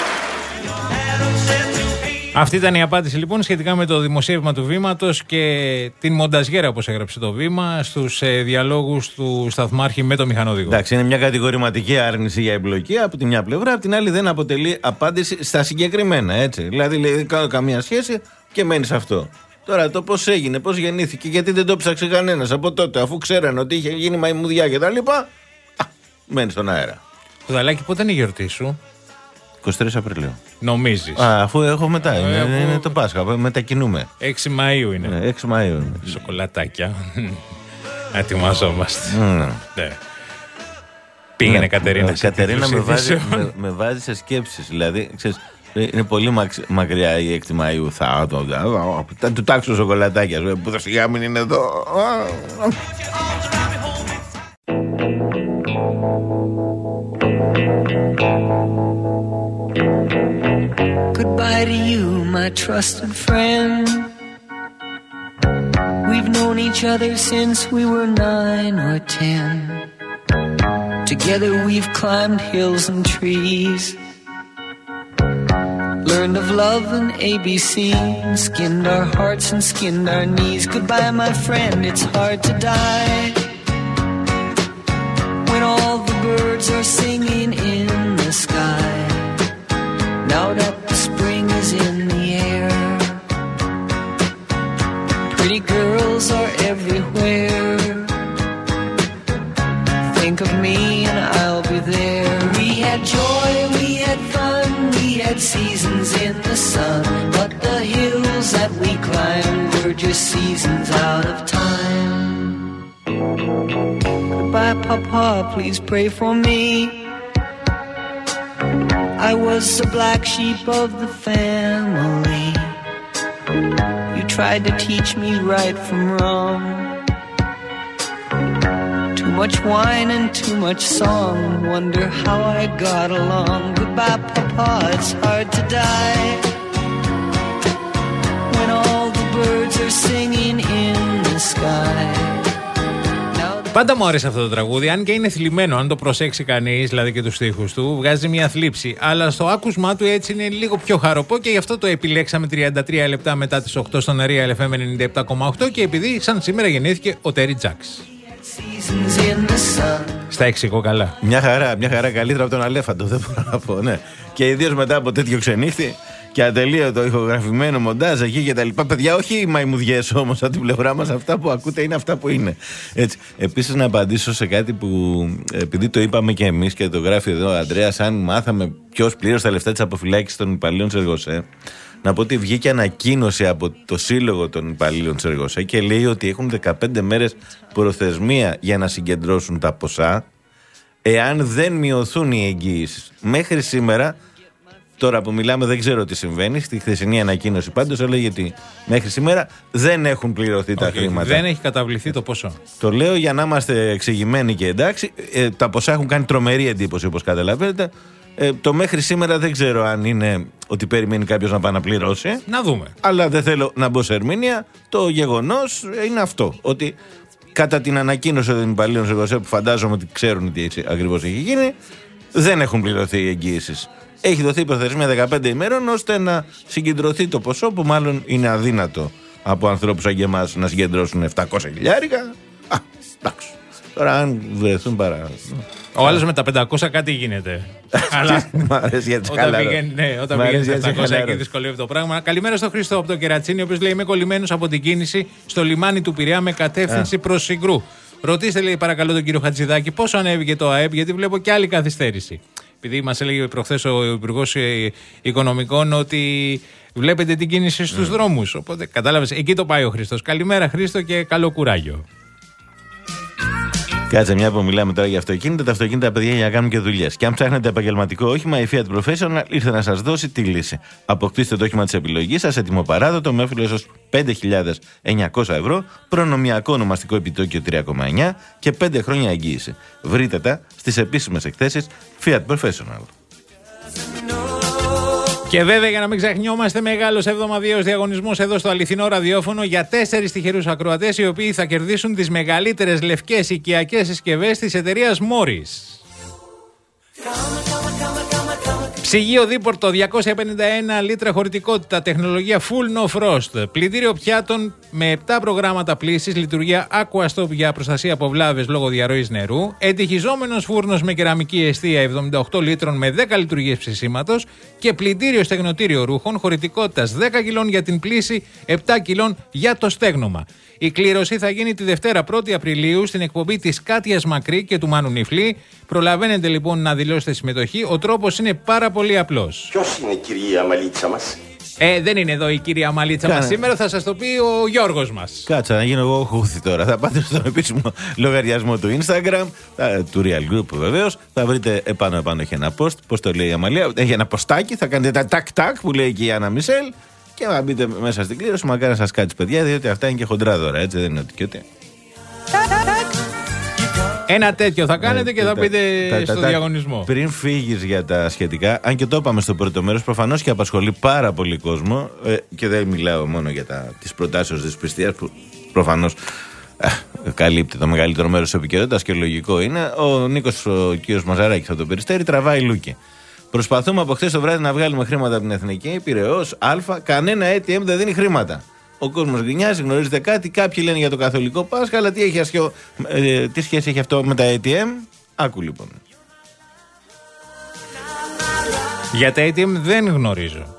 Αυτή ήταν η απάντηση λοιπόν σχετικά με το δημοσίευμα του Βήματος και την μονταζιέρα, όπως έγραψε το Βήμα, στους ε, διαλόγους του Σταθμάρχη με το μηχανοδηγό. Εντάξει, είναι μια κατηγορηματική άρνηση για εμπλοκή από τη μια πλευρά, από την άλλη δεν αποτελεί απάντηση στα συγκεκριμένα. Έτσι. Δηλαδή, δεν κάνω καμία σχέση και μένει σε αυτό. Τώρα το πώς έγινε, πώς γεννήθηκε, γιατί δεν το ψάξε κανένας από τότε, αφού ξέρανε ότι είχε γίνει μαϊμουδιά και τα λοιπά. Α, μένει στον αέρα. Κουδαλάκι, πότε είναι η γιορτή σου? είκοσι τρεις Απριλίου. Νομίζεις? Α, αφού έχω μετά, ε, είναι, έχω... είναι το Πάσχα, μετακινούμε. έξι Μαΐου είναι. Ναι, έξι Μαΐου είναι. Σοκολατάκια. Ετοιμαζόμαστε. Mm. Ναι. Πήγαινε ναι, Κατερίνα. Ε, Κατερίνα με βάζει, με, με βάζει σε σκέψεις, δηλαδή, ξέρεις, είναι πολύ μακ, μακριά η έκτη Μαΐου. Θα το του τάξω σοκολατάκια. Που θα σιγά μην είναι εδώ. Goodbye to you, my trusted friend. We've known each other since we were nine or ten. Together we've climbed hills and trees, learned of love and A B C, and skinned our hearts and skinned our knees. Goodbye, my friend, it's hard to die when all the birds are singing in the sky. Now that the spring is in the air, pretty girls are everywhere. Think of me and I'll be there. We had joy, we had fun, we had seasons in the sun, but the hills that we climbed were just seasons out of time. Goodbye, Papa, please pray for me. I was the black sheep of the family. You tried to teach me right from wrong. Too much wine and too much song. Wonder how I got along. Goodbye, Papa, it's hard to die when all the birds are singing in the sky. Πάντα μου άρεσε αυτό το τραγούδι, αν και είναι θλιμμένο, αν το προσέξει κανείς, δηλαδή και τους στίχους του, βγάζει μια θλίψη. Αλλά στο άκουσμά του έτσι είναι λίγο πιο χαροπό και γι' αυτό το επιλέξαμε τριάντα τρία λεπτά μετά τις οκτώ στον Real εφ εμ ενενήντα επτά κόμμα οκτώ και επειδή σαν σήμερα γεννήθηκε ο Τέρι Τζάξ. Στα εξηγώ καλά. Μια χαρά, μια χαρά καλύτερα από τον Αλέφαντο, δεν μπορώ να πω, ναι. Και ιδίως μετά από τέτοιο ξενύχτη και ατελείωτο ηχογραφημένο μοντάζ εκεί και τα λοιπά. Παιδιά, όχι οι μαϊμουδιές όμως από την πλευρά μας, αυτά που ακούτε είναι αυτά που είναι. Έτσι. Επίσης, να απαντήσω σε κάτι που, επειδή το είπαμε και εμείς και το γράφει εδώ ο Ανδρέας, αν μάθαμε ποιος πλήρωσε τα λεφτά της αποφυλάκησης των υπαλλήλων της Εργοσέ, να πω ότι βγήκε ανακοίνωση από το Σύλλογο των Υπαλλήλων της Εργοσέ και λέει ότι έχουν δεκαπέντε μέρες προθεσμία για να συγκεντρώσουν τα ποσά, εάν δεν μειωθούν οι εγγύησεις. Μέχρι σήμερα. Τώρα που μιλάμε δεν ξέρω τι συμβαίνει. Στη χθεσινή ανακοίνωση πάντως έλεγε ότι μέχρι σήμερα δεν έχουν πληρωθεί okay, τα χρήματα. Δεν έχει καταβληθεί το ποσό. Το λέω για να είμαστε εξηγημένοι και εντάξει. Ε, τα ποσά έχουν κάνει τρομερή εντύπωση όπως καταλαβαίνετε. Ε, το μέχρι σήμερα δεν ξέρω αν είναι ότι περιμένει κάποιος να πάει να πληρώσει. Να δούμε. Αλλά δεν θέλω να μπω σε ερμηνεία. Το γεγονός είναι αυτό. Ότι κατά την ανακοίνωση των υπαλλήλων σε που φαντάζομαι ότι ξέρουν τι ακριβώς έχει γίνει, δεν έχουν πληρωθεί οι εγγύησεις. Έχει δοθεί προθεσμία δεκαπέντε ημέρων ώστε να συγκεντρωθεί το ποσό που μάλλον είναι αδύνατο από ανθρώπους σαν και εμάς να συγκεντρώσουν επτακόσια χιλιάρικα. Α, εντάξει. Τώρα αν βρεθούν παρά... Ο άλλος με τα πεντακόσια κάτι γίνεται. Αλλά μ' αρέσει γιατί όταν πηγαίνει, ναι, όταν πηγαίνει στα επτακόσια εκεί δυσκολεύει το πράγμα. Καλημέρα στον Χρήστο από το Κερατσίνι, ο οποίος λέει: είμαι κολλημένος από την κίνηση στο λιμάνι του Πειραιά με κατεύθυνση προς Συγκρού. Ρωτήστε, λέει, παρακαλώ τον κύριο Χατζηδάκη, πόσο ανέβηκε το ΑΕΠ, γιατί βλέπω και άλλη καθυστέρηση. Επειδή μας έλεγε προχθές ο Υπουργός Οικονομικών ότι βλέπετε την κίνηση στους mm. δρόμους. Οπότε κατάλαβες, εκεί το πάει ο Χρήστος. Καλημέρα Χρήστο και καλό κουράγιο. Κάτσε, μια που μιλάμε τώρα για αυτοκίνητα, τα αυτοκίνητα, παιδιά, για να κάνουν και δουλειές. Και αν ψάχνετε επαγγελματικό όχημα, η Fiat Professional ήρθε να σας δώσει τη λύση. Αποκτήστε το όχημα της επιλογής σας, έτοιμο παράδοτο, με όφελος έως πέντε χιλιάδες εννιακόσια ευρώ, προνομιακό ονομαστικό επιτόκιο τρία κόμμα εννιά και πέντε χρόνια εγγύηση. Βρείτε τα στις επίσημες εκθέσεις Fiat Professional. Και βέβαια, για να μην ξεχνιόμαστε, μεγάλος εβδομαδιαίος διαγωνισμός εδώ στο αληθινό ραδιόφωνο για τέσσερις τυχερούς ακροατές, οι οποίοι θα κερδίσουν τις μεγαλύτερες λευκές οικιακές συσκευές της εταιρείας Morris. Ψυγείο δίπορτο διακόσια πενήντα ένα λίτρα χωρητικότητα, τεχνολογία Full No Frost. Πλυντήριο πιάτων με επτά προγράμματα πλύσης, λειτουργία AquaStop για προστασία από βλάβες λόγω διαρροής νερού. Εντυχιζόμενος φούρνος με κεραμική εστία εβδομήντα οκτώ λίτρων με δέκα λειτουργίες ψησίματος. Και πλυντήριο στεγνοτήριο ρούχων χωρητικότητας δέκα κιλών για την πλύση, επτά κιλών για το στέγνομα. Η κλήρωση θα γίνει τη Δευτέρα πρώτη Απριλίου στην εκπομπή της Κάτιας Μακρύ και του Μάνου Νιφλή. Προλαβαίνετε λοιπόν να δηλώσετε συμμετοχή. Ο τρόπος είναι πάρα πολύ απλός. Ποιος είναι η κυρία Μαλίτσα μας? Ε, δεν είναι εδώ η κυρία Μαλίτσα μας σήμερα, θα σας το πει ο Γιώργος μας. Κάτσα, να γίνω εγώ χούθη τώρα. Θα πάτε στον επίσημο λογαριασμό του Instagram, του Real Group βεβαίως. Θα βρείτε επάνω επάνω έχει ένα post. Πώς το λέει η Αμαλία? Έχει ένα ποστάκι, θα κάνετε τα τάκ-τάκ που λέει και η Άννα Μισελ. Και να μπείτε μέσα στην κλήρωση, μακάρι να σας κάτσει, παιδιά, διότι αυτά είναι και χοντρά δώρα, έτσι δεν είναι ότι και ότι. Ένα τέτοιο θα κάνετε και θα πείτε στο διαγωνισμό. Πριν φύγεις για τα σχετικά, αν και το είπαμε στο πρώτο μέρος, προφανώς και απασχολεί πάρα πολύ κόσμο, ε, και δεν μιλάω μόνο για τις προτάσεις της πιστείας που προφανώς ε, καλύπτει το μεγαλύτερο μέρος της επικαιρότητας και λογικό είναι. Ο Νίκος, ο κ. Μαζαράκης από το Περιστέρι, τραβάει λούκι. Προσπαθούμε από χθες το βράδυ να βγάλουμε χρήματα από την Εθνική, Πειραιώς, Α, κανένα έι τι εμ δεν δίνει χρήματα. Ο κόσμος γκρινιάζει, γνωρίζετε κάτι, κάποιοι λένε για το καθολικό Πάσχα, αλλά τι, έχει ασχεω, ε, τι σχέση έχει αυτό με τα έι τι εμ? Άκου λοιπόν. Για τα έι τι εμ δεν γνωρίζω.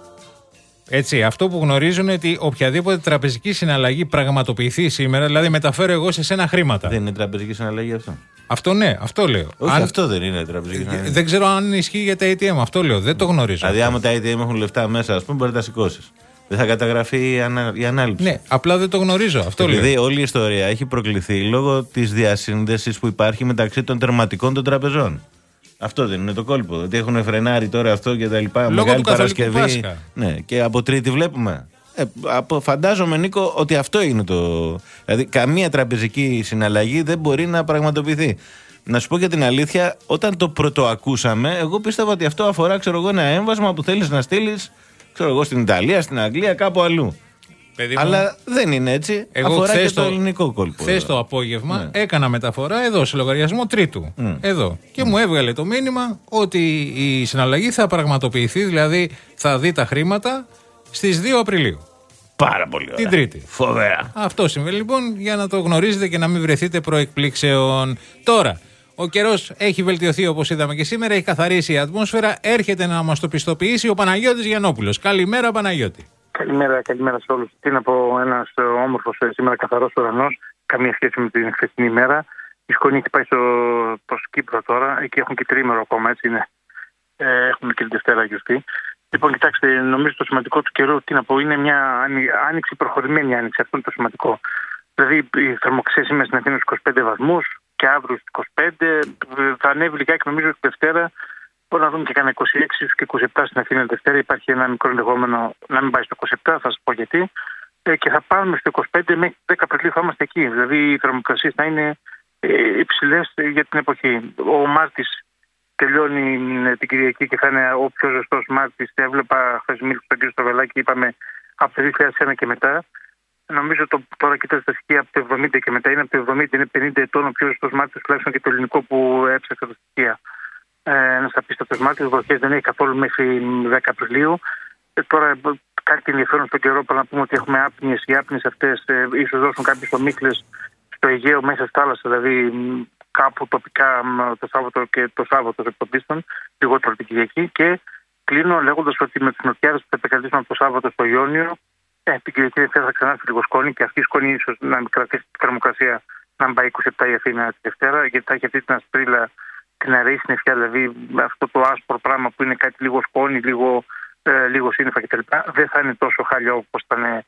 Έτσι, αυτό που γνωρίζω είναι ότι οποιαδήποτε τραπεζική συναλλαγή πραγματοποιηθεί σήμερα, δηλαδή μεταφέρω εγώ σε σένα χρήματα. Δεν είναι τραπεζική συναλλαγή αυτό? Αυτό ναι, αυτό λέω. Όχι, αν... αυτό δεν είναι τραπεζική συναλλαγή. Δεν ξέρω αν ισχύει για τα έι τι εμ, αυτό λέω. Δεν το γνωρίζω. Δηλαδή, άμα τα έι τι εμ έχουν λεφτά μέσα, α πούμε, μπορεί να τα σηκώσει. Δεν θα καταγραφεί η, ανα... η ανάληψη. Ναι, απλά δεν το γνωρίζω. Αυτό λέω. Επειδή όλη η ιστορία έχει προκληθεί λόγω τη διασύνδεση που υπάρχει μεταξύ των τερματικών των τραπεζών. Αυτό δεν είναι το κόλπο? Ότι έχουν φρενάρει τώρα αυτό και τα λοιπά. Λόγω Μεγάλη του Παρασκευή. Πάσχα. Ναι, και από Τρίτη βλέπουμε. Ε, από, φαντάζομαι, Νίκο, ότι αυτό είναι το. Δηλαδή, καμία τραπεζική συναλλαγή δεν μπορεί να πραγματοποιηθεί. Να σου πω και την αλήθεια, όταν το πρωτοακούσαμε, εγώ πίστευα ότι αυτό αφορά, ξέρω εγώ, ένα έμβασμα που θέλεις να στείλεις, ξέρω εγώ, στην Ιταλία, στην Αγγλία, κάπου αλλού. Παιδί Αλλά μου, δεν είναι έτσι. εγώ αφορά και το, το ελληνικό κόλπο. Χθες το απόγευμα ναι. έκανα μεταφορά εδώ σε λογαριασμό Τρίτου. Mm. Εδώ. Και mm. μου έβγαλε το μήνυμα ότι η συναλλαγή θα πραγματοποιηθεί, δηλαδή θα δει τα χρήματα στις δύο Απριλίου. Πάρα πολύ ωραία. Την Τρίτη. Φοβερά. Αυτό συμβαίνει λοιπόν, για να το γνωρίζετε και να μην βρεθείτε προεκπλήξεων. Τώρα, ο καιρός έχει βελτιωθεί όπως είδαμε και σήμερα, έχει καθαρίσει η ατμόσφαιρα. Έρχεται να μας το πιστοποιήσει ο Παναγιώτης Γιαννόπουλος. Καλημέρα, Παναγιώτη. Καλημέρα, καλημέρα σε όλους. Τι να πω, ένας όμορφος σήμερα καθαρός ουρανός, καμία σχέση με την χθεσινή ημέρα. Η σκόνη έχει πάει στο, προς Κύπρο τώρα, εκεί έχουν και τρίμερο ακόμα, έτσι είναι. Ε, έχουμε και την Δευτέρα γιορτή. Λοιπόν, κοιτάξτε, νομίζω το σημαντικό του καιρού, τι να πω, είναι μια άνοιξη, προχωρημένη άνοιξη. Αυτό είναι το σημαντικό. Δηλαδή, η θερμοκρασία σήμερα στην Αθήνα στους είκοσι πέντε βαθμούς και αύριο στους είκοσι πέντε. Θα ανέβει λιγάκι, νομίζω, τη Δευτέρα. Μπορεί να δούμε και κανένα είκοσι έξι και είκοσι επτά στην Αθήνα τη Δευτέρα. Υπάρχει ένα μικρό ενδεχόμενο να μην πάει στο είκοσι επτά, θα σας πω γιατί. Ε, και θα πάμε στο είκοσι πέντε μέχρι δέκα Απριλίου θα είμαστε εκεί. Δηλαδή, οι θερμοκρασίες θα είναι ε, υψηλές για την εποχή. Ο Μάρτης τελειώνει την Κυριακή και θα είναι ο πιο ζεστός Μάρτης. Έβλεπα χθες μίλησα στον κύριο Στραβελάκη, είπαμε από το δύο χιλιάδες ένα και μετά. Νομίζω το, τώρα κοιτάξτε τα στοιχεία από το εβδομήντα και μετά είναι από το εβδομήντα, είναι πενήντα ετών ο πιο ζεστός Μάρτης, τουλάχιστον και το ελληνικό που έψαξε τα στοιχεία. Ε, ένας απίστευτος Μάρτης, βροχές δεν έχει καθόλου μέχρι δέκα Απριλίου. Ε, τώρα κάτι ενδιαφέρον στον καιρό, πρέπει να πούμε ότι έχουμε άπνιες. Οι άπνιες αυτές ε, ίσως δώσουν κάποιες ομίχλες στο Αιγαίο μέσα στη θάλασσα, δηλαδή κάπου τοπικά το Σάββατο και το Σάββατο εκτοπίστων, λιγότερο την Κυριακή. Και κλείνω λέγοντας ότι με τους νοτιάδες που θα επικρατήσουν από το Σάββατο στο Ιόνιο, ε, την Κυριακή Δευτέρα θα ξανάρθει λίγο σκόνη και αυτή η σκόνη ίσως να κρατήσει τη θερμοκρασία να μην πάει είκοσι επτά η Αθήνα τη Δευτέρα, γιατί θα έχει αυτή την ασπρίλα, την αραιή συννεφιά, δηλαδή αυτό το άσπρο πράγμα που είναι κάτι λίγο σκόνη, λίγο, ε, λίγο σύννεφα κτλ. Δεν θα είναι τόσο χαλιό όπως ήταν ε,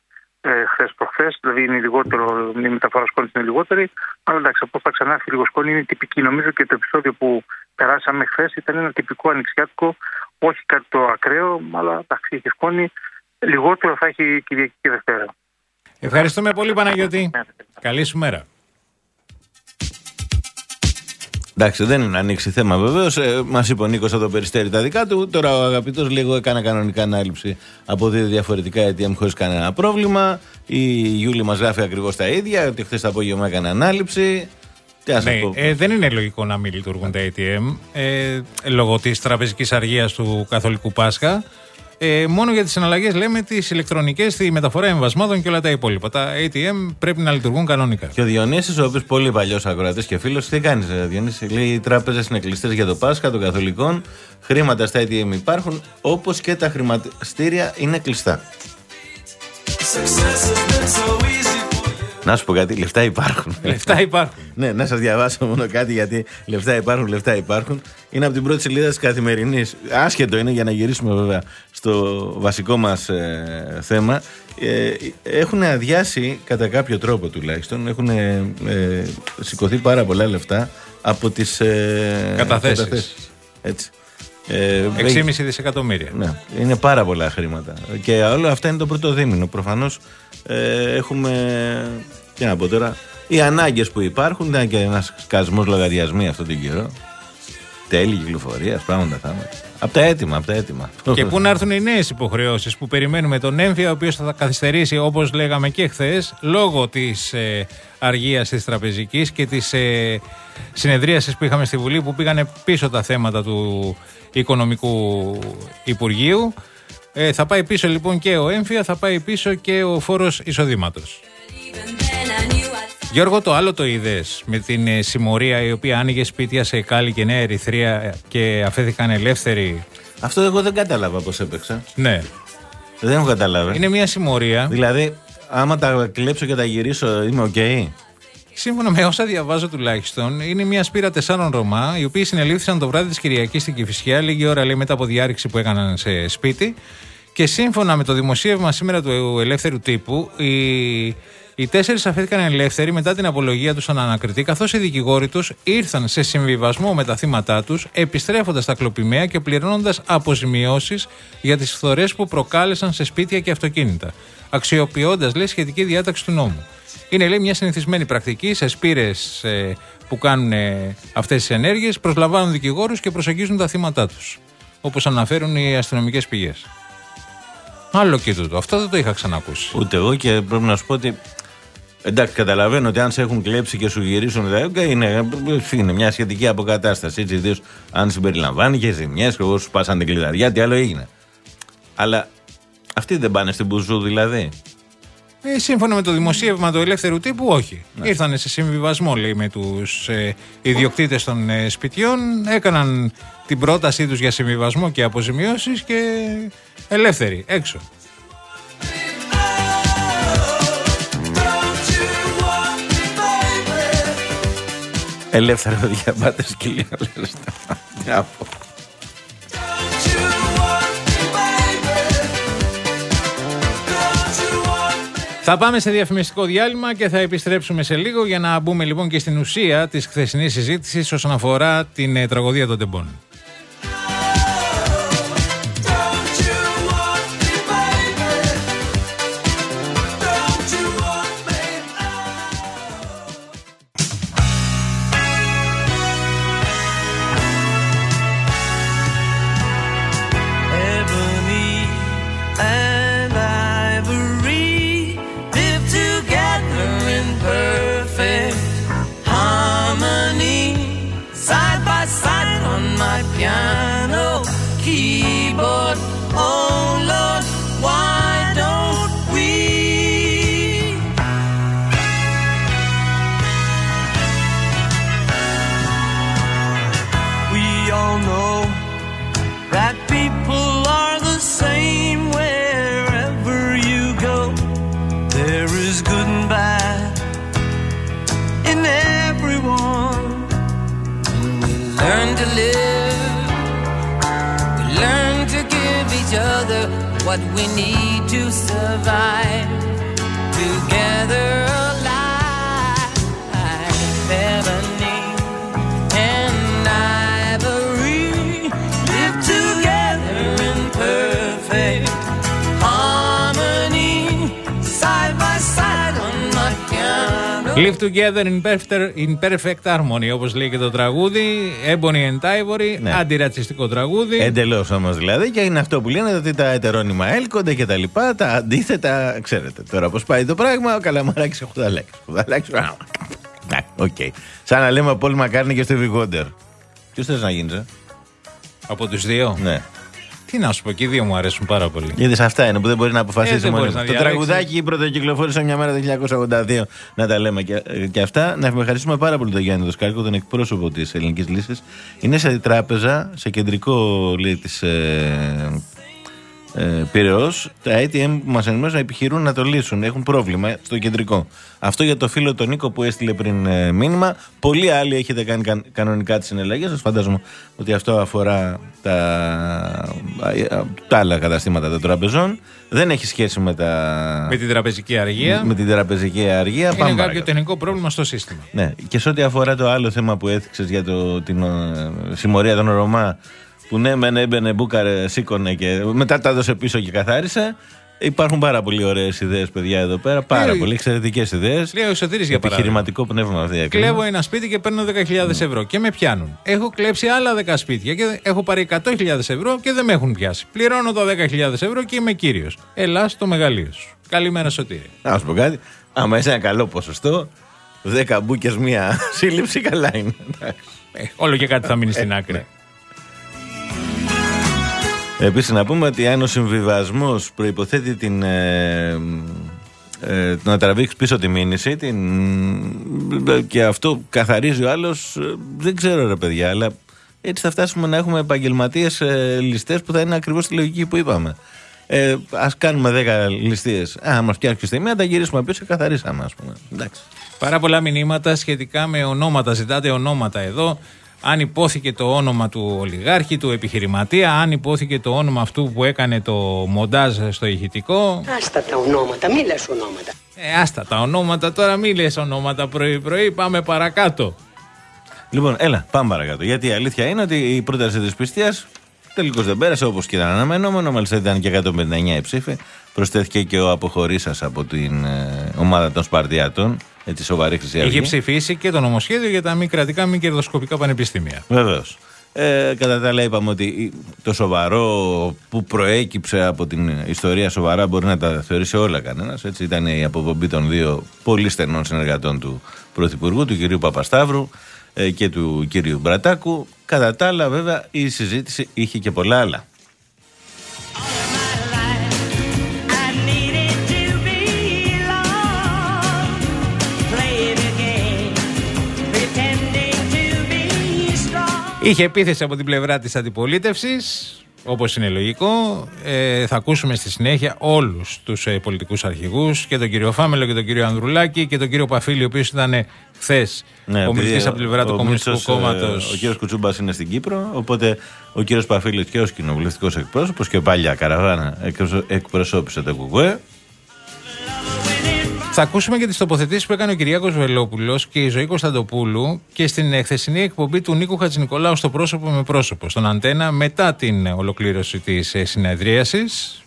ε, χθες προχθές, δηλαδή είναι λιγότερο, η μεταφορά σκόνης είναι λιγότερη, αλλά εντάξει, από θα ξανάρθει λίγο σκόνη είναι τυπική. Νομίζω και το επεισόδιο που περάσαμε χθες ήταν ένα τυπικό ανοιξιάτικο, όχι κάτι το ακραίο, αλλά εντάξει, είχε σκόνη, λιγότερο θα έχει Κυριακή και Δευτέρα. Ευχαριστούμε πολύ, Παναγιώτη. Καλή σου μέρα. Εντάξει, δεν είναι ανοίξει θέμα βεβαίως. Ε, μας είπε ο Νίκος από το Περιστέρι τα δικά του. Τώρα ο αγαπητός λίγο έκανε κανονικά ανάληψη από δύο διαφορετικά έι τι εμ χωρίς κανένα πρόβλημα. Η Γιούλη μας γράφει ακριβώς τα ίδια. Ότι χθες το απόγευμα έκανε ανάληψη. Τι ας ναι, πω. Ε, δεν είναι λογικό να μην λειτουργούν τα έι τι εμ ε, λόγω της τραπεζικής αργίας του Καθολικού Πάσχα. Ε, μόνο για τις συναλλαγές λέμε τις ηλεκτρονικές, τη μεταφορά εμβασμάτων και όλα τα υπόλοιπα. Τα έι τι εμ πρέπει να λειτουργούν κανονικά. Και ο Διονύσης, ο οποίος πολύ παλιός ακροατής και φίλος, τι κάνεις, Διονύση? Λέει: οι τράπεζες είναι κλειστές για το Πάσχα των Καθολικών. Χρήματα στα έι τι εμ υπάρχουν, όπως και τα χρηματιστήρια είναι κλειστά. Να σου πω κάτι, λεφτά υπάρχουν. Λεφτά υπάρχουν. Ναι, να σας διαβάσω μόνο κάτι, γιατί λεφτά υπάρχουν, λεφτά υπάρχουν. Είναι από την πρώτη σελίδα της Καθημερινής. Άσχετο είναι, για να γυρίσουμε βέβαια στο βασικό μας ε, θέμα. Ε, έχουν αδειάσει κατά κάποιο τρόπο τουλάχιστον. Έχουν ε, ε, σηκωθεί πάρα πολλά λεφτά από τις ε, καταθέσεις. καταθέσεις. Έτσι. Ε, έξι κόμμα πέντε δισεκατομμύρια. Ναι, είναι πάρα πολλά χρήματα. Και όλα αυτά είναι το πρώτο δίμηνο. Προφανώς ε, έχουμε, τι να πω τώρα, οι ανάγκες που υπάρχουν. Ήταν και ένας σκασμός λογαριασμοί αυτόν τον καιρό. Τέλη κυκλοφορίας, πράγματα θα είναι. Από τα έτοιμα, από τα έτοιμα. Και πού να έρθουν οι νέες υποχρεώσεις που περιμένουμε τον έμφυα, ο οποίος θα καθυστερήσει, όπως λέγαμε και χθες, λόγω της ε, αργίας της τραπεζικής και της ε, συνεδρίασης που είχαμε στη Βουλή, που πήγανε πίσω τα θέματα του Οικονομικού Υπουργείου. Ε, θα πάει πίσω λοιπόν και ο έμφυα, θα πάει πίσω και ο φόρος εισοδήματος. Γιώργο, το άλλο το είδες με την ε, συμμορία η οποία άνοιγε σπίτια σε Κάλλη και Νέα Ερυθρία και αφέθηκαν ελεύθεροι? Αυτό εγώ δεν κατάλαβα πώς έπαιξα. Ναι. Δεν έχω καταλάβει. Είναι μια συμμορία. Δηλαδή, άμα τα κλέψω και τα γυρίσω, είμαι οκ. Okay. Σύμφωνα με όσα διαβάζω τουλάχιστον, είναι μια σπήρα τεσσάρων Ρωμά, οι οποίοι συνελήφθησαν το βράδυ της Κυριακής στην Κηφισιά, λίγη ώρα λέει μετά από διάρρηξη που έκαναν σε σπίτι. Και σύμφωνα με το δημοσίευμα σήμερα του Ελεύθερου Τύπου, οι, οι τέσσερις αφέθηκαν ελεύθεροι μετά την απολογία τους στον ανακριτή, καθώς οι δικηγόροι τους ήρθαν σε συμβιβασμό με τα θύματά τους, επιστρέφοντας τα κλοπημαία και πληρώνοντας αποζημιώσεις για τις φθορές που προκάλεσαν σε σπίτια και αυτοκίνητα, αξιοποιώντας, λέει, σχετική διάταξη του νόμου. Είναι, λέει, μια συνηθισμένη πρακτική σε σπήρες ε, που κάνουν ε, αυτές τις ενέργειες, προσλαμβάνουν δικηγόρους και προσεγγίζουν τα θύματά τους, όπως αναφέρουν οι αστυνομικές πηγές. Άλλο και τούτο. Αυτό δεν το είχα ξανακούσει. Ούτε εγώ, και πρέπει να σου πω ότι. Εντάξει, καταλαβαίνω ότι αν σε έχουν κλέψει και σου γυρίσουν τα έργα είναι, είναι μια σχετική αποκατάσταση. Έτσι, ιδίως αν συμπεριλαμβάνει και ζημιές και εγώ σου πάσαν την κλειδαριά, τι άλλο έγινε. Αλλά αυτοί δεν πάνε στην Μπουζού, δηλαδή. Ε, σύμφωνα με το δημοσίευμα του Ελεύθερου Τύπου, όχι. Ναι. Ήρθανε σε συμβιβασμό, λέει, με τους ε, ιδιοκτήτες των ε, σπιτιών, έκαναν την πρότασή τους για συμβιβασμό και αποζημιώσεις και ελεύθεροι, έξω. Ελεύθερο διαβάτε σκυλιά, λες. Θα πάμε σε διαφημιστικό διάλειμμα και θα επιστρέψουμε σε λίγο για να μπούμε λοιπόν και στην ουσία της χθεσινής συζήτησης όσον αφορά την ε, τραγωδία των τεμπών. What we need to survive. together alive, ebony and ivory live together in perfect harmony, side by side on my piano. Live together in perfect, in perfect harmony, όπως λέει και το τραγούδι. Ebony and Ivory, ναι. Αντιρατσιστικό τραγούδι. Εντελώς όμως δηλαδή. Και είναι αυτό που λένε ότι τα ετερόνυμα έλκονται και τα λοιπά. Τα αντίθετα, ξέρετε τώρα πώς πάει το πράγμα. Ο Καλαμαράκης χουδαλάκης. Χουδαλάκης. Οκ. Σαν να λέμε Πολ Μακκάρτνι και Στίβι Γόντερ. Ποιος θες να γίνεις, ε? Από τους δύο. Ναι. Τι να σου πω, και οι δύο μου αρέσουν πάρα πολύ. Γιατί αυτά είναι που δεν μπορεί να αποφασίσει ε, μόνο. Το διαλέξεις. Τραγουδάκι πρωτοκυκλοφόρησε μια μέρα το χίλια εννιακόσια ογδόντα δύο. Να τα λέμε και, και αυτά. Να ευχαριστούμε πάρα πολύ τον Γιάννη Δοσκάλκο, τον εκπρόσωπο της Ελληνικής Λύσης. Είναι σε τράπεζα, σε κεντρικό λέει της ε, ε, Πειραιώς. Τα έι τι εμ που μας ενημέρωσαν επιχειρούν να το λύσουν. Έχουν πρόβλημα στο κεντρικό. Αυτό για το φίλο τον Νίκο που έστειλε πριν ε, μήνυμα. Πολλοί άλλοι έχετε κάνει κα, κανονικά τις συναλλαγές σας. Φαντάζομαι ότι αυτό αφορά τα, τα άλλα καταστήματα των τραπεζών. Δεν έχει σχέση με, τα... με την τραπεζική αργία. Με, με την τραπεζική αργία. Είναι Πάμε κάποιο παρακάτω. τεχνικό πρόβλημα στο σύστημα. Ναι. Και σε ό,τι αφορά το άλλο θέμα που έθιξες για το, την ε, συμμορία των Ρωμά, που ναι, μεν έμπαινε, μπούκαρε, σήκωνε και μετά τα έδωσε πίσω και καθάρισε. Υπάρχουν πάρα πολύ ωραίες ιδέες, παιδιά, εδώ πέρα. Πάρα Λέει, πολύ εξαιρετικές ιδέες. Λέει ο Σωτήρης για παράδειγμα. Επιχειρηματικό πνεύμα αυτή. Κλέβω ένα σπίτι και παίρνω δέκα χιλιάδες ευρώ και με πιάνουν. Έχω κλέψει άλλα δέκα σπίτια και έχω πάρει εκατό χιλιάδες ευρώ και δεν με έχουν πιάσει. Πληρώνω τα δέκα χιλιάδες ευρώ και είμαι κύριος. Ελά στο μεγαλείο σου. Καλημέρα, Σωτήρη. Να σου πω κάτι. Άμα είσαι ένα καλό ποσοστό, δέκα μπούκες μία σύλληψη, καλά είναι. Ε, όλο και κάτι θα μείνει στην άκρη. Επίσης να πούμε ότι αν ο συμβιβασμός προϋποθέτει την, ε, ε, να τραβήξει πίσω τη μήνυση την, και αυτό καθαρίζει ο άλλος, ε, δεν ξέρω ρε παιδιά, αλλά έτσι θα φτάσουμε να έχουμε επαγγελματίες ε, ληστές που θα είναι ακριβώς τη λογική που είπαμε. Ε, ας κάνουμε δέκα ληστείες, α, μας πιάσει στη μία, τα γυρίσουμε πίσω και καθαρίσαμε, ας πούμε. Εντάξει. Πάρα πολλά μηνύματα σχετικά με ονόματα, ζητάτε ονόματα εδώ. Αν υπόθηκε το όνομα του ολιγάρχη, του επιχειρηματία, αν υπόθηκε το όνομα αυτού που έκανε το μοντάζ στο ηχητικό. Άστα τα ονόματα, μη λες ονόματα. Ε, άστα τα ονόματα, τώρα μη λες ονόματα πρωί-πρωί, πάμε παρακάτω. Λοιπόν, έλα, πάμε παρακάτω. Γιατί η αλήθεια είναι ότι η πρόταση της πιστείας τελικώς δεν πέρασε όπως και ήταν αναμενόμενο. Μάλιστα ήταν και εκατόν πενήντα εννέα η ψήφη. Προσθέθηκε και ο αποχωρήσας από την ε, ομάδα των Σπαρτιάτων. Έτσι, σοβαρή Χρυσή Αυγή. Είχε ψηφίσει και το νομοσχέδιο για τα μη κρατικά, μη κερδοσκοπικά πανεπιστήμια. Βεβαίως. Ε, κατά τα άλλα, είπαμε ότι το σοβαρό που προέκυψε από την ιστορία σοβαρά μπορεί να τα θεωρήσει όλα κανένας. Έτσι, ήταν η αποπομπή των δύο πολύ στενών συνεργατών του Πρωθυπουργού, του κυρίου Παπασταύρου ε, και του κυρίου Μπρατάκου. Κατά τα άλλα, βέβαια, η συζήτηση είχε και πολλά άλλα. Είχε επίθεση από την πλευρά της αντιπολίτευσης, όπως είναι λογικό. Ε, θα ακούσουμε στη συνέχεια όλους τους ε, πολιτικούς αρχηγούς, και τον κύριο Φάμελο και τον κύριο Ανδρουλάκη και τον κύριο Παφίλη, ο οποίος ήταν χθες ναι, ομιλητής από την πλευρά του Κομμουνιστικού Κόμματος. Ο κύριος Κουτσούμπας είναι στην Κύπρο, οπότε ο κύριος Παφίλης και ως κοινοβουλευτικός εκπρόσωπος και παλιά καραβάνα εκπροσώπησε το ΚΚΕ. Θα ακούσουμε και τις τοποθετήσεις που έκανε ο Κυριάκος Βελόπουλος και η Ζωή Κωνσταντοπούλου και στην χθεσινή εκπομπή του Νίκου Χατζηνικολάου στο Πρόσωπο με Πρόσωπο, στον Αντένα, μετά την ολοκλήρωση της συνεδρίασης.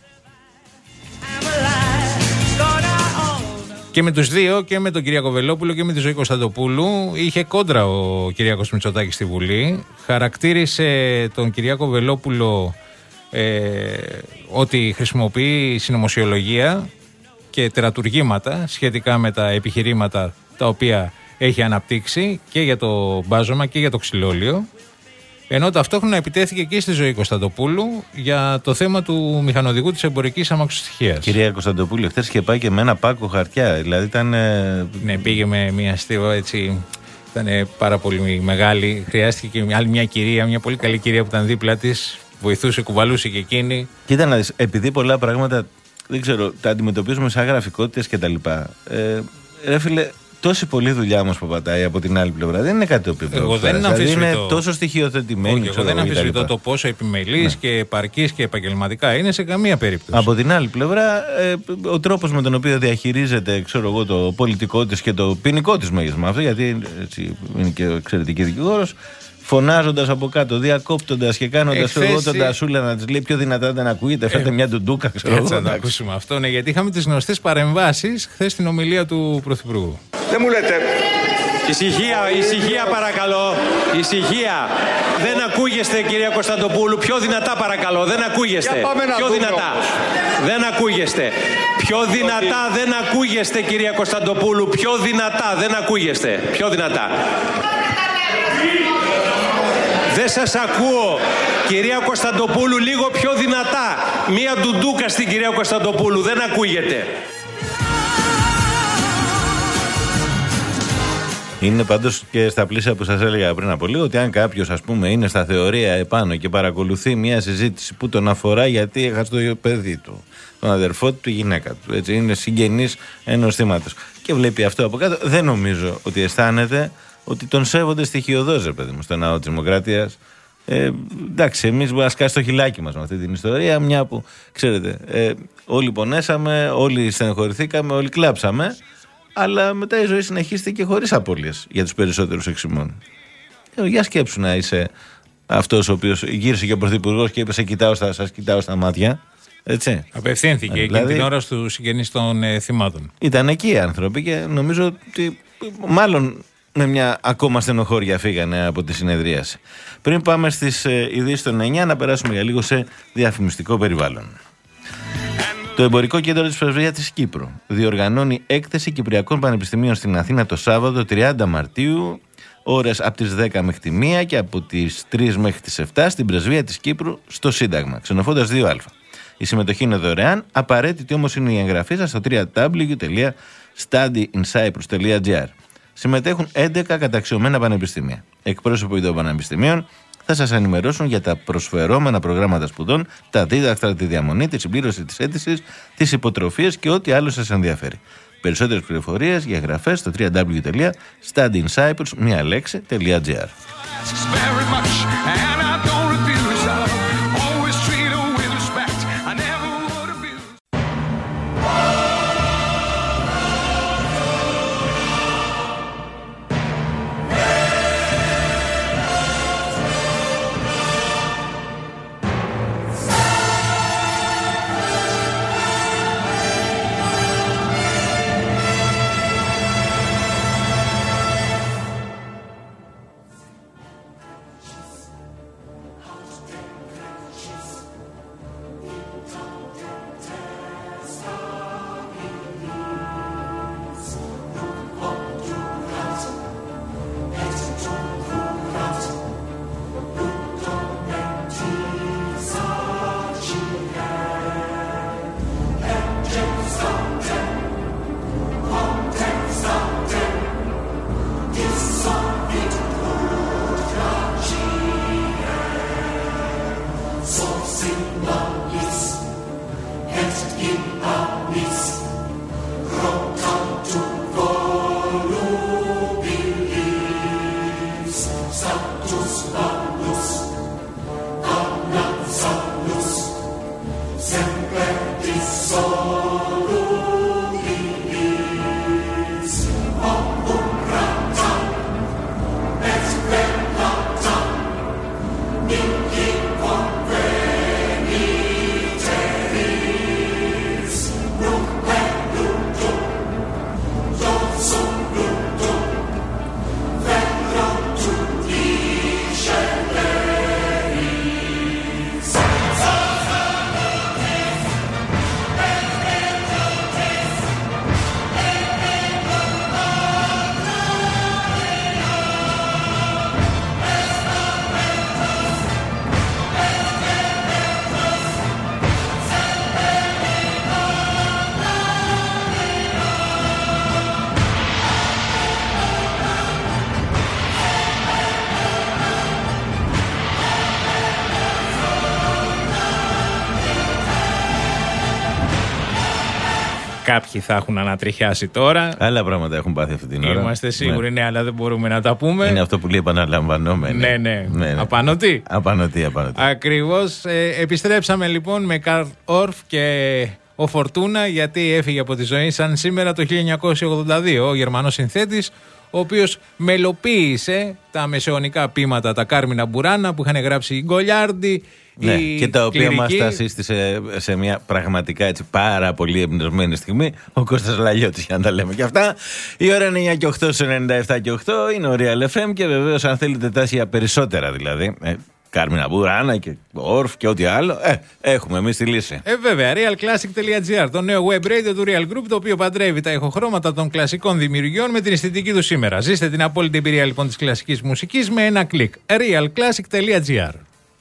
Και με τους δύο, και με τον Κυριάκο Βελόπουλο και με τη Ζωή Κωνσταντοπούλου, είχε κόντρα ο Κυριάκος Μητσοτάκης στη Βουλή. Χαρακτήρισε τον Κυριάκο Βελόπουλο ε, ότι χρησιμοποιεί συνωμοσιολογία και τερατουργήματα σχετικά με τα επιχειρήματα τα οποία έχει αναπτύξει και για το μπάζωμα και για το ξυλόλιο, ενώ ταυτόχρονα επιτέθηκε και στη Ζωή Κωνσταντοπούλου για το θέμα του μηχανοδηγού της εμπορικής αμαξοστοιχείας. Κυρία Κωνσταντοπούλου, χθες είχε πάει και με ένα πάκο χαρτιά, δηλαδή ήταν... Ναι, πήγε με μια στίβα έτσι, ήταν πάρα πολύ μεγάλη, χρειάστηκε και άλλη μια κυρία, μια πολύ καλή κυρία που ήταν δίπλα της, βοηθούσε, κουβαλούσε και εκείνη. Κοίτα να δεις, επειδή πολλά πράγματα... Δεν ξέρω, τα αντιμετωπίζουμε σαν γραφικότητες και τα λοιπά. Ε, ρε φίλε, τόση πολλή δουλειά όμως που πατάει από την άλλη πλευρά. Δεν είναι κάτι το οποίο Εγώ δεν δηλαδή αμφισβητώ. Είναι τόσο στοιχειοθετημένη. Όχι, εγώ δεν αμφισβητώ το πόσο επιμελής ναι. και επαρκής και επαγγελματικά είναι σε καμία περίπτωση. Από την άλλη πλευρά, ε, ο τρόπος με τον οποίο διαχειρίζεται ξέρω εγώ, το πολιτικό της και το ποινικό της μέγισμα αυτό, γιατί έτσι, είναι και εξαιρετική δικηγόρος. Φωνάζοντας από κάτω, διακόπτοντας και κάνοντας εγώ τον Τασούλα να της λέει πιο δυνατά δεν ακούγεται. Φέρτε ε, μια ντουντούκα, ξέρω εγώ. Θα το ακούσουμε αυτό, ναι, γιατί είχαμε τις γνωστές παρεμβάσεις χθες στην ομιλία του Πρωθυπουργού. Δεν μου λέτε. Ησυχία, ησυχία παρακαλώ. Ησυχία. Δεν ακούγεστε, κυρία Κωνσταντοπούλου. Πιο δυνατά παρακαλώ. Δεν ακούγεστε. Πιο δυνατά. Δεν ακούγεστε. Πιο δυνατά δεν ακούγεστε, κυρία Κωνσταντοπούλου. Πιο δυνατά δεν ακούγεστε. Πιο δυνατά. Δεν σας ακούω, κυρία Κωνσταντοπούλου, λίγο πιο δυνατά. Μία ντουντούκα στην κυρία Κωνσταντοπούλου, δεν ακούγεται. Είναι πάντως και στα πλαίσια που σας έλεγα πριν από λίγο ότι αν κάποιος ας πούμε είναι στα θεωρία επάνω και παρακολουθεί μια συζήτηση που τον αφορά γιατί έχασε το παιδί του, τον αδερφό του, τη γυναίκα του, έτσι, είναι συγγενής ενός θύματος και βλέπει αυτό από κάτω, δεν νομίζω ότι αισθάνεται ότι τον σέβονται στοιχειοδός, ρε παιδί μου, στο ναό της Δημοκρατίας. Ε, εντάξει, εμείς μας κάσει το χιλάκι μας με αυτή την ιστορία, μια που, ξέρετε, ε, όλοι πονέσαμε, όλοι στενοχωρηθήκαμε, όλοι κλάψαμε, αλλά μετά η ζωή συνεχίστηκε χωρίς απώλειες για τους περισσότερους εξημών. Ε, για σκέψου να είσαι αυτός ο οποίος γύρισε και ο Πρωθυπουργός και είπε σε κοιτάω στα, σας κοιτάω στα μάτια. Έτσι. Απευθύνθηκε ε, δηλαδή, εκείνη την ώρα στους συγγενείς των ε, θυμάτων. Ήταν εκεί οι άνθρωποι και νομίζω ότι μάλλον με μια ακόμα στενοχώρια φύγανε από τη συνεδρίαση. Πριν πάμε στις ε, ειδήσεις των εννιά, να περάσουμε για λίγο σε διαφημιστικό περιβάλλον. Το Εμπορικό Κέντρο της Πρεσβείας της Κύπρου διοργανώνει έκθεση Κυπριακών Πανεπιστημίων στην Αθήνα το Σάββατο τριάντα Μαρτίου, ώρες από τις δέκα μέχρι τη μία και από τις τρεις μέχρι τις επτά στην Πρεσβεία της Κύπρου στο Σύνταγμα, ξενοφώντας δύο α. Η συμμετοχή είναι δωρεάν, απαραίτητη όμως είναι η εγγραφή σας στο double-u double-u double-u τελεία study in cyprus τελεία gr. Συμμετέχουν έντεκα καταξιωμένα πανεπιστήμια. Εκπρόσωποι των πανεπιστημίων θα σας ενημερώσουν για τα προσφερόμενα προγράμματα σπουδών, τα δίδακτρα, τη διαμονή, τη συμπλήρωση της αίτησης, τις υποτροφίες και ό,τι άλλο σας ενδιαφέρει. Περισσότερες πληροφορίες για εγγραφές στο double-u double-u double-u τελεία study in cyprus μία λέξη τελεία gr. Κάποιοι θα έχουν ανατριχιάσει τώρα. Άλλα πράγματα έχουν πάθει αυτή την ώρα. Είμαστε σίγουροι, ναι, ναι, αλλά δεν μπορούμε να τα πούμε. Είναι αυτό που λέει επαναλαμβανόμενο. Ναι, ναι. ναι, ναι. Απανωτή. Απανωτή, απανωτή. Ακριβώς. Ε, επιστρέψαμε λοιπόν με Καρλ Ορφ και ο Φορτούνα, γιατί έφυγε από τη ζωή σαν σήμερα το χίλια εννιακόσια ογδόντα δύο ο Γερμανός συνθέτης, ο οποίος μελοποίησε τα μεσαιωνικά ποίηματα, τα Κάρμινα Μπουράνα που είχαν γράψει οι Γκολιάρντι. Ναι, και τα οποία μας τα σύστησε σε μια πραγματικά έτσι πάρα πολύ εμπνευσμένη στιγμή ο Κώστας Λαλιώτης, για να τα λέμε και αυτά. Η ώρα είναι εννιά και οκτώ στο ενενήντα επτά και οκτώ, είναι ο Real εφ εμ και βεβαίως αν θέλετε τάση για περισσότερα δηλαδή, ε, Κάρμινα Μπουράνα και Ορφ και ό,τι άλλο, ε, έχουμε εμείς τη λύση. Ε, βέβαια, realclassic.gr, το νέο web radio του Real Group, το οποίο παντρεύει τα ηχοχρώματα των κλασικών δημιουργιών με την αισθητική του σήμερα. Ζήστε την απόλυτη εμπειρία λοιπόν της κλασικής μουσικής με ένα κλικ. realclassic.gr.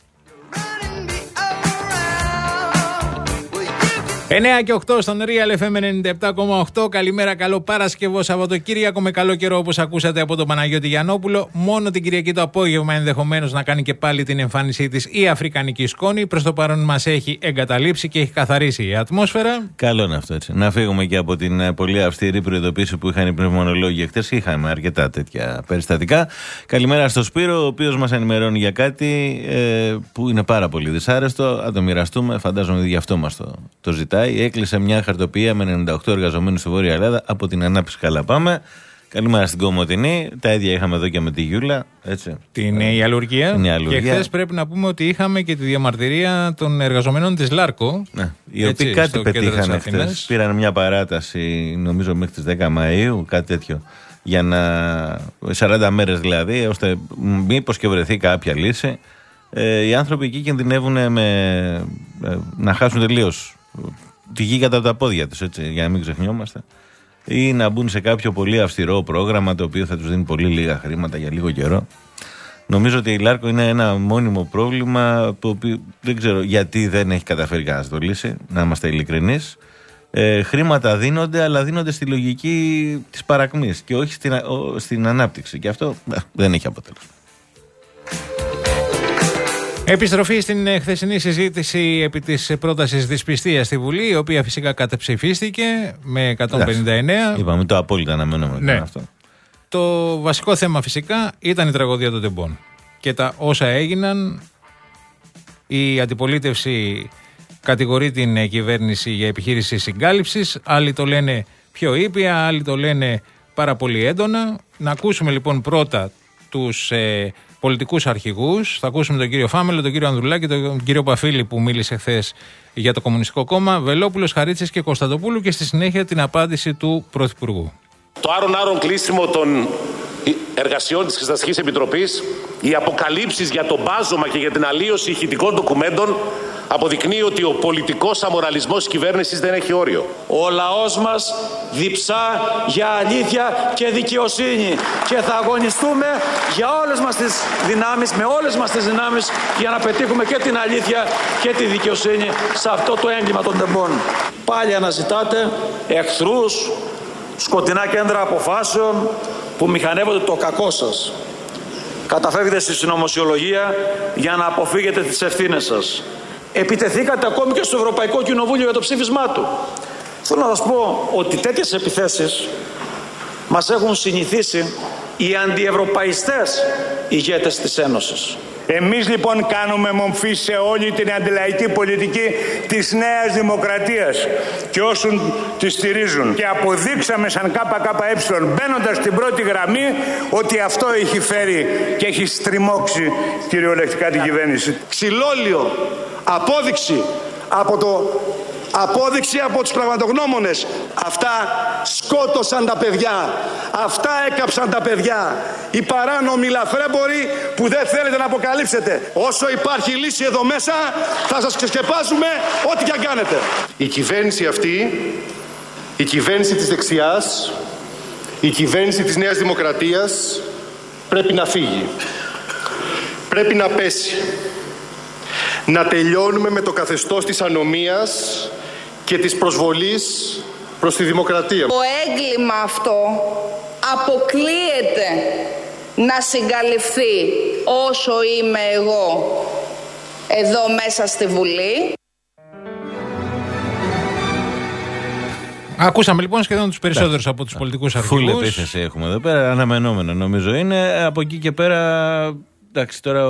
εννιά και οκτώ στον Real εφ εμ ενενήντα επτά κόμμα οκτώ. Καλημέρα, καλό Παρασκευό Σαββατοκύριακο με καλό καιρό όπως ακούσατε από τον Παναγιώτη Γιαννόπουλο. Μόνο την Κυριακή το απόγευμα ενδεχομένως να κάνει και πάλι την εμφάνισή της η αφρικανική σκόνη. Προς το παρόν μας έχει εγκαταλείψει και έχει καθαρίσει η ατμόσφαιρα. Καλό είναι αυτό έτσι. Να φύγουμε και από την πολύ αυστηρή προειδοποίηση που είχαν οι πνευμονολόγοι εχθές. Είχαμε αρκετά τέτοια περιστατικά. Καλημέρα στο Σπύρο, ο οποίος μας ενημερώνει για κάτι ε, που είναι πάρα πολύ δυσάρεστο. Αν το μοιραστούμε, φαντάζομαι γι' αυτό μας το, το ζητάει. Έκλεισε μια χαρτοπία με ενενήντα οκτώ εργαζομένους στη Βόρεια Ελλάδα από την ανάπτυξη. Καλά πάμε. Καλημέρα στην Κομοτηνή. Τα ίδια είχαμε εδώ και με τη Γιούλα. Έτσι. Την ε, Ιαλουργία. Ιαλουργία. Και χθες πρέπει να πούμε ότι είχαμε και τη διαμαρτυρία των εργαζομένων της Λάρκο. Ναι. Οι οποίοι κάτι πετύχανε χθες. Πήραν μια παράταση, νομίζω μέχρι τις δέκα Μαΐου, κάτι τέτοιο. Για να. σαράντα μέρες δηλαδή, ώστε μήπως και βρεθεί κάποια λύση. Ε, οι άνθρωποι εκεί κινδυνεύουν με, ε, να χάσουν τελείως τη γη κατά τα πόδια τους, έτσι, για να μην ξεχνιόμαστε, ή να μπουν σε κάποιο πολύ αυστηρό πρόγραμμα το οποίο θα τους δίνει πολύ λίγα χρήματα για λίγο καιρό. Νομίζω ότι η Λάρκο είναι ένα μόνιμο πρόβλημα το οποίο δεν ξέρω γιατί δεν έχει καταφέρει κανένας να το λύσει, να είμαστε ειλικρινείς. Ε, χρήματα δίνονται, αλλά δίνονται στη λογική της παρακμής και όχι στην, ο, στην ανάπτυξη, και αυτό ε, δεν έχει αποτέλεσμα. Επιστροφή στην χθεσινή συζήτηση επί της πρότασης δυσπιστίας στη Βουλή, η οποία φυσικά κατεψηφίστηκε με εκατόν πενήντα εννέα. Είπαμε το απόλυτα αναμένουμε. Ναι. Αυτό. Το βασικό θέμα φυσικά ήταν η τραγωδία των τεμπών και τα όσα έγιναν. Η αντιπολίτευση κατηγορεί την κυβέρνηση για επιχείρηση συγκάλυψης. Άλλοι το λένε πιο ήπια, άλλοι το λένε πάρα πολύ έντονα. Να ακούσουμε λοιπόν πρώτα τους ε, πολιτικούς αρχηγούς. Θα ακούσουμε τον κύριο Φάμελο, τον κύριο Ανδρουλάκη, τον κύριο Παφίλη που μίλησε χθες για το Κομμουνιστικό Κόμμα, Βελόπουλος, Χαρίτσης και Κωνσταντοπούλου, και στη συνέχεια την απάντηση του Πρωθυπουργού. Το άρον-άρον κλείσιμο των εργασιών της Εξεταστικής Επιτροπής, οι αποκαλύψεις για το μπάζωμα και για την αλλίωση ηχητικών ντοκουμέντων αποδεικνύει ότι ο πολιτικός αμοραλισμός της κυβέρνησης δεν έχει όριο. Ο λαός μας διψά για αλήθεια και δικαιοσύνη και θα αγωνιστούμε για όλες μας τις δυνάμεις, με όλες μας τις δυνάμεις, για να πετύχουμε και την αλήθεια και τη δικαιοσύνη σε αυτό το έγκλημα των τεμπών. Πάλι αναζητάτε εχθρούς, σκοτεινά κέντρα αποφάσεων που μηχανεύονται το κακό σας. Καταφεύγετε στη συνωμοσιολογία για να αποφύγετε τις ευθύνες σας. Επιτεθήκατε ακόμη και στο Ευρωπαϊκό Κοινοβούλιο για το ψήφισμά του. Θέλω να σας πω ότι τέτοιες επιθέσεις μας έχουν συνηθίσει οι αντιευρωπαϊστές ηγέτες της Ένωσης. Εμείς λοιπόν κάνουμε μομφή σε όλη την αντιλαϊκή πολιτική της Νέας Δημοκρατίας και όσων τη στηρίζουν. Και αποδείξαμε σαν ΚΚΕ, μπαίνοντας στην πρώτη γραμμή, ότι αυτό έχει φέρει και έχει στριμώξει κυριολεκτικά την κυβέρνηση. Ξυλόλιο, απόδειξη από το... Απόδειξη από τους πραγματογνώμονες. Αυτά σκότωσαν τα παιδιά. Αυτά έκαψαν τα παιδιά. Οι παράνομοι λαθρέμποροι που δεν θέλετε να αποκαλύψετε. Όσο υπάρχει λύση εδώ μέσα, θα σας ξεσκεπάσουμε ό,τι και αν κάνετε. Η κυβέρνηση αυτή, η κυβέρνηση της δεξιάς, η κυβέρνηση της Νέας Δημοκρατίας πρέπει να φύγει. Πρέπει να πέσει. Να τελειώνουμε με το καθεστώς της ανομίας και της προσβολής προς τη δημοκρατία. Το έγκλημα αυτό αποκλείεται να συγκαλυφθεί όσο είμαι εγώ εδώ μέσα στη Βουλή. Ακούσαμε λοιπόν σχεδόν τους περισσότερους από τους πολιτικούς αρχηγούς. Φουλ επίθεση έχουμε εδώ πέρα, αναμενόμενο νομίζω είναι. Από εκεί και πέρα, εντάξει, τώρα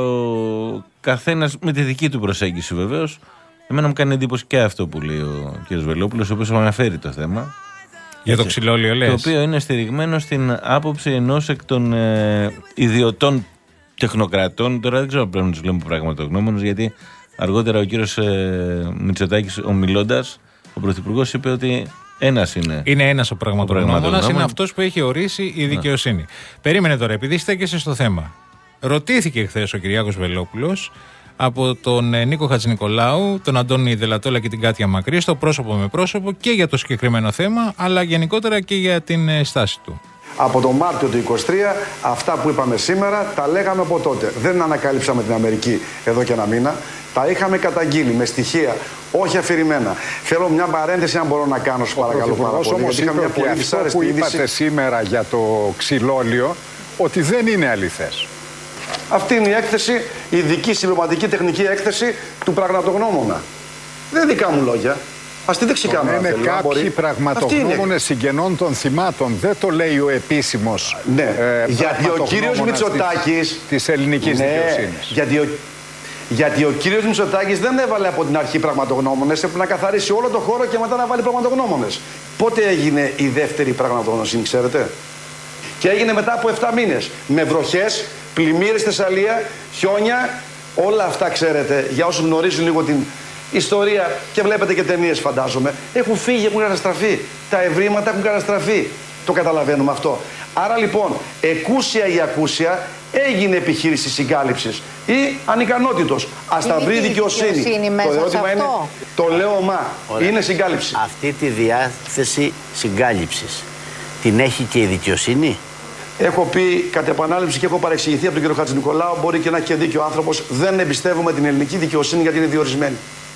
ο καθένας με τη δική του προσέγγιση βεβαίως. Εμένα μου κάνει εντύπωση και αυτό που λέει ο κ. Βελόπουλος, ο οποίος αναφέρει το θέμα. Για το ξυλόλιο λες. Το οποίο είναι στηριγμένο στην άποψη ενός εκ των ε, ιδιωτών τεχνοκρατών. Τώρα δεν ξέρω αν πρέπει να τους λέμε πραγματογνώμονες, γιατί αργότερα ο κύριος ε, Μητσοτάκης, ομιλώντας, ο Πρωθυπουργός είπε ότι ένας είναι. Είναι ένας ο πραγματογνώμονας, είναι αυτός που έχει ορίσει η δικαιοσύνη. Yeah. Περίμενε τώρα, επειδή στέκεσαι στο θέμα. Ρωτήθηκε χθες ο Κυριάκος Βελόπουλος από τον Νίκο Χατζηνικολάου, τον Αντώνη Δελατόλα και την Κάτια Μακρύ, στο πρόσωπο με πρόσωπο και για το συγκεκριμένο θέμα, αλλά γενικότερα και για την στάση του. Από τον Μάρτιο του είκοσι τρία, αυτά που είπαμε σήμερα τα λέγαμε από τότε. Δεν ανακαλύψαμε την Αμερική εδώ και ένα μήνα. Τα είχαμε καταγγείλει με στοιχεία, όχι αφηρημένα. Θέλω μια παρένθεση, αν μπορώ να κάνω, σου παρακαλώ πάρα πολύ. Όμως είπε μια πολύ αυτό που είπατε σήμερα για το ξυλόλιο, ότι δεν είναι αληθές. Αυτή είναι η έκθεση, η ειδική συμπληρωματική τεχνική έκθεση του πραγματογνώμονα. Δεν είναι δικά μου λόγια. Ας τη δεξικάμερα. Είναι κάποιοι πραγματογνώμονες συγγενών των θυμάτων. Δεν το λέει ο επίσημος. Ναι, ε, γιατί ο κύριος Μητσοτάκης της ελληνικής ναι, δικαιοσύνης. Γιατί ο, γιατί ο κύριος Μητσοτάκης δεν έβαλε από την αρχή πραγματογνώμονες. Έπρεπε να καθαρίσει όλο το χώρο και μετά να βάλει πραγματογνώμονες. Πότε έγινε η δεύτερη πραγματογνωμοσύνη, ξέρετε? Και έγινε μετά από επτά μήνες. Με βροχές, πλημμύρες στη Θεσσαλία, χιόνια, όλα αυτά ξέρετε. Για όσους γνωρίζουν λίγο την ιστορία και βλέπετε και ταινίες, φαντάζομαι, έχουν φύγει, έχουν καταστραφεί. Τα ευρήματα έχουν καταστραφεί. Το καταλαβαίνουμε αυτό. Άρα λοιπόν, εκούσια ή ακούσια, έγινε επιχείρηση συγκάλυψης ή ανικανότητος. Ας τα βρει δικαιοσύνη. δικαιοσύνη μέσα το ερώτημα είναι, το λέω μα, Ωραία. είναι συγκάλυψη. Αυτή τη διάθεση συγκάλυψης την έχει και η δικαιοσύνη? Έχω πει κατ' επανάληψη και έχω παρεξηγηθεί από τον κύριο Χατζηνικολάου. Μπορεί και να έχει και δίκιο ο άνθρωπος. Δεν εμπιστεύομαι την ελληνική δικαιοσύνη γιατί είναι διορισμένη.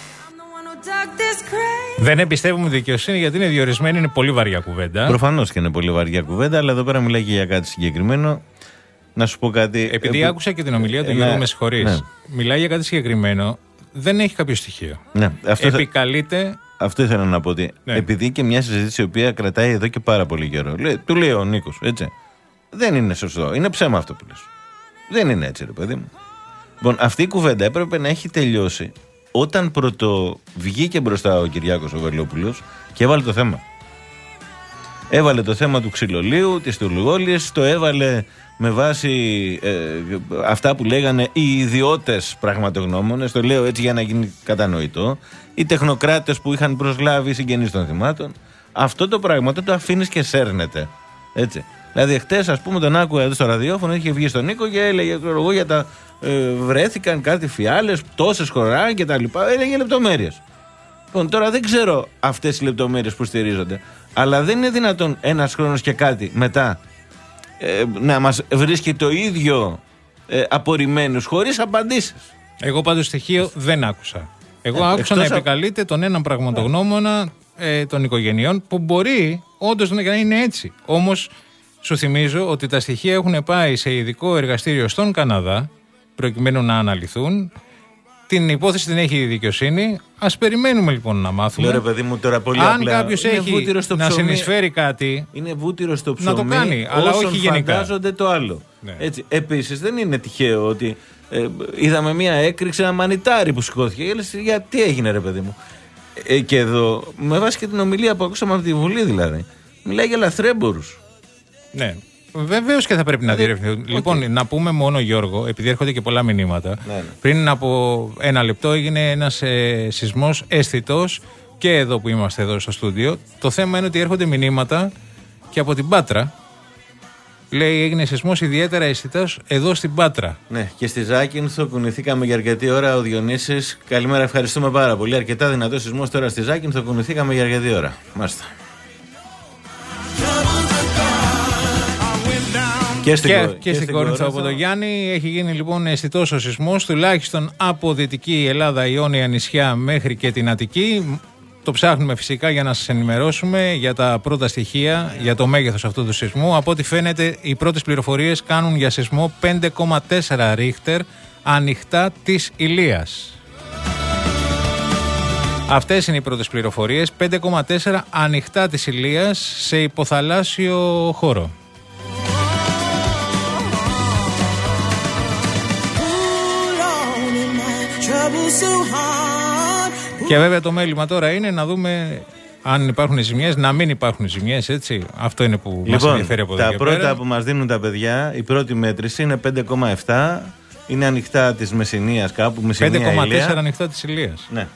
Δεν εμπιστεύουμε τη δικαιοσύνη γιατί είναι διορισμένη, είναι πολύ βαριά κουβέντα. Προφανώς και είναι πολύ βαριά κουβέντα, αλλά εδώ πέρα μιλάει και για κάτι συγκεκριμένο. Να σου πω κάτι. Επειδή ε, άκουσα και την ομιλία του ε, Γιώργου, ναι, με συγχωρείς. Ναι. Μιλάει για κάτι συγκεκριμένο, δεν έχει κάποιο στοιχείο. Ναι, αυτό επικαλείται. Θα... Αυτό ήθελα να πω ότι. Ναι. Επειδή και μια συζήτηση η οποία κρατάει εδώ και πάρα πολύ καιρό. Λέει, του λέει ο Νίκος, έτσι. Δεν είναι σωστό. Είναι ψέμα αυτό που λες. Δεν είναι έτσι, ρε παιδί μου. Λοιπόν, αυτή η κουβέντα έπρεπε να έχει τελειώσει όταν πρώτο βγήκε μπροστά ο Κυριάκος ο Βελόπουλος και έβαλε το θέμα. Έβαλε το θέμα του ξυλολίου, της τουρλουόλης, το έβαλε με βάση ε, αυτά που λέγανε οι ιδιώτες πραγματογνώμονες, το λέω έτσι για να γίνει κατανοητό, οι τεχνοκράτες που είχαν προσλάβει συγγενείς των θυμάτων. Αυτό το πράγμα το αφήνεις και σέρνεται. Έτσι. Δηλαδή, χτες, ας πούμε, τον άκουγα εδώ στο ραδιόφωνο, είχε βγει στον Νίκο και έλεγε εγώ για τα. Ε, βρέθηκαν κάτι φιάλες, τόσες χωράνε και τα λοιπά. Έλεγε λεπτομέρειες. Λοιπόν, τώρα δεν ξέρω αυτές οι λεπτομέρειες που στηρίζονται, αλλά δεν είναι δυνατόν ένας χρόνος και κάτι μετά ε, να μας βρίσκει το ίδιο ε, απορριμμένους χωρίς απαντήσεις. Εγώ πάντως στοιχείο δεν άκουσα. Εγώ ε, άκουσα να επικαλείται α... τον έναν πραγματογνώμονα ε, των οικογενειών που μπορεί όντως να είναι έτσι. Όμως σου θυμίζω ότι τα στοιχεία έχουν πάει σε ειδικό εργαστήριο στον Καναδά προκειμένου να αναλυθούν. Την υπόθεση την έχει η δικαιοσύνη. Ας περιμένουμε λοιπόν να μάθουμε. Λέω, ρε παιδί μου, τώρα πολύ αν απλά, κάποιος έχει να συνεισφέρει κάτι, είναι βούτυρο στο ψωμί, να το κάνει, αλλά όχι γενικά. Φαντάζονται το άλλο. Ναι. Έτσι. Επίσης δεν είναι τυχαίο ότι ε, είδαμε μια έκρηξη, ένα μανιτάρι που σηκώθηκε. Για τι έγινε, ρε παιδί μου. Ε, και εδώ, με βάση και την ομιλία που ακούσαμε από τη Βουλή δηλαδή, μιλάει για λαθρέμπορους. Ναι. Βεβαίως και θα πρέπει να διερευνηθούν. Okay. Λοιπόν, να πούμε μόνο, Γιώργο, επειδή έρχονται και πολλά μηνύματα. Ναι, ναι. Πριν από ένα λεπτό έγινε ένας ε, σεισμός αίσθητος και εδώ που είμαστε εδώ στο στούντιο. Το θέμα είναι ότι έρχονται μηνύματα και από την Πάτρα. Λέει έγινε σεισμός ιδιαίτερα αισθητός εδώ στην Πάτρα. Ναι, και στη Ζάκυνθο κουνηθήκαμε για αρκετή ώρα. Ο Διονύσης, καλημέρα, ευχαριστούμε πάρα πολύ. Αρκετά δυνατό σεισμός τώρα στη Ζάκυνθο, κουνηθήκαμε για αρκετή ώρα. Μάλιστα. Και στην, και, και στην Κόρινθο από το Γιάννη έχει γίνει λοιπόν αισθητός ο σεισμός, τουλάχιστον από Δυτική Ελλάδα, Ιόνια νησιά μέχρι και την Αττική. Το ψάχνουμε φυσικά για να σας ενημερώσουμε για τα πρώτα στοιχεία, για το μέγεθος αυτού του σεισμού. Από ό,τι φαίνεται οι πρώτες πληροφορίες κάνουν για σεισμό πέντε κόμμα τέσσερα ρίχτερ ανοιχτά της Ηλίας. Αυτές είναι οι πρώτες πληροφορίες. πέντε κόμμα τέσσερα ανοιχτά της Ηλίας σε υποθαλάσσιο χώρο. Και βέβαια το μέλημα τώρα είναι να δούμε αν υπάρχουν ζημιές, να μην υπάρχουν ζημιές, έτσι. Αυτό είναι που λοιπόν, μας ενδιαφέρει από εδώ τα και πρώτα πέρα. που μας δίνουν τα παιδιά, η πρώτη μέτρηση είναι πέντε κόμμα επτά. Είναι ανοιχτά της Μεσσηνίας κάπου. Μεσσηνία, πέντε κόμμα τέσσερα Ηλία. ανοιχτά της Ηλίας. Ναι.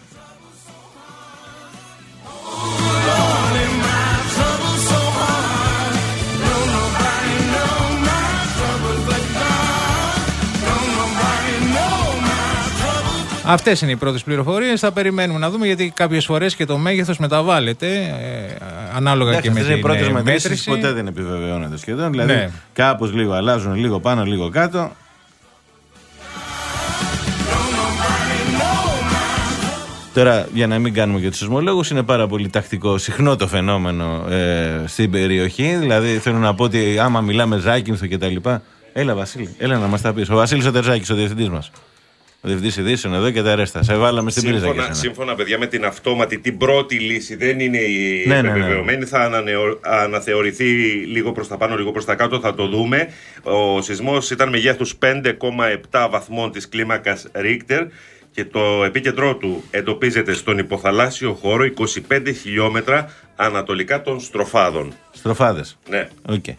Αυτές είναι οι πρώτες πληροφορίες. Θα περιμένουμε να δούμε, γιατί κάποιες φορές και το μέγεθος μεταβάλλεται ε, ανάλογα. Εντάξει, και με την οι πρώτες μετρήσεις μέτρηση. ποτέ δεν επιβεβαιώνεται σχεδόν. Δηλαδή ναι. κάπως λίγο αλλάζουν, λίγο πάνω, λίγο κάτω. Τώρα, για να μην κάνουμε και τους σεισμολόγους, είναι πάρα πολύ τακτικό, συχνό το φαινόμενο ε, στην περιοχή. Δηλαδή, θέλω να πω ότι άμα μιλάμε Ζάκυνθο και τα λοιπά. Έλα, Βασίλη, έλα να μας τα πεις. Ο Βασίλης ο Τερζάκης, ο διευθυντής μας. Ο διευθυντής ειδήσεων εδώ και τα ρέστα. Σε βάλαμε στην πρίζα και εσένα. Σύμφωνα, παιδιά, με την αυτόματη, την πρώτη λύση δεν είναι η ναι, επιβεβαιωμένη. Ναι, ναι. Θα ανανεω... αναθεωρηθεί λίγο προς τα πάνω, λίγο προς τα κάτω. Θα το δούμε. Ο σεισμός ήταν μεγέθους πέντε κόμμα επτά βαθμών της κλίμακας Ρίχτερ και το επίκεντρό του εντοπίζεται στον υποθαλάσσιο χώρο είκοσι πέντε χιλιόμετρα ανατολικά των Στροφάδων. Στροφάδες. Ναι. Okay.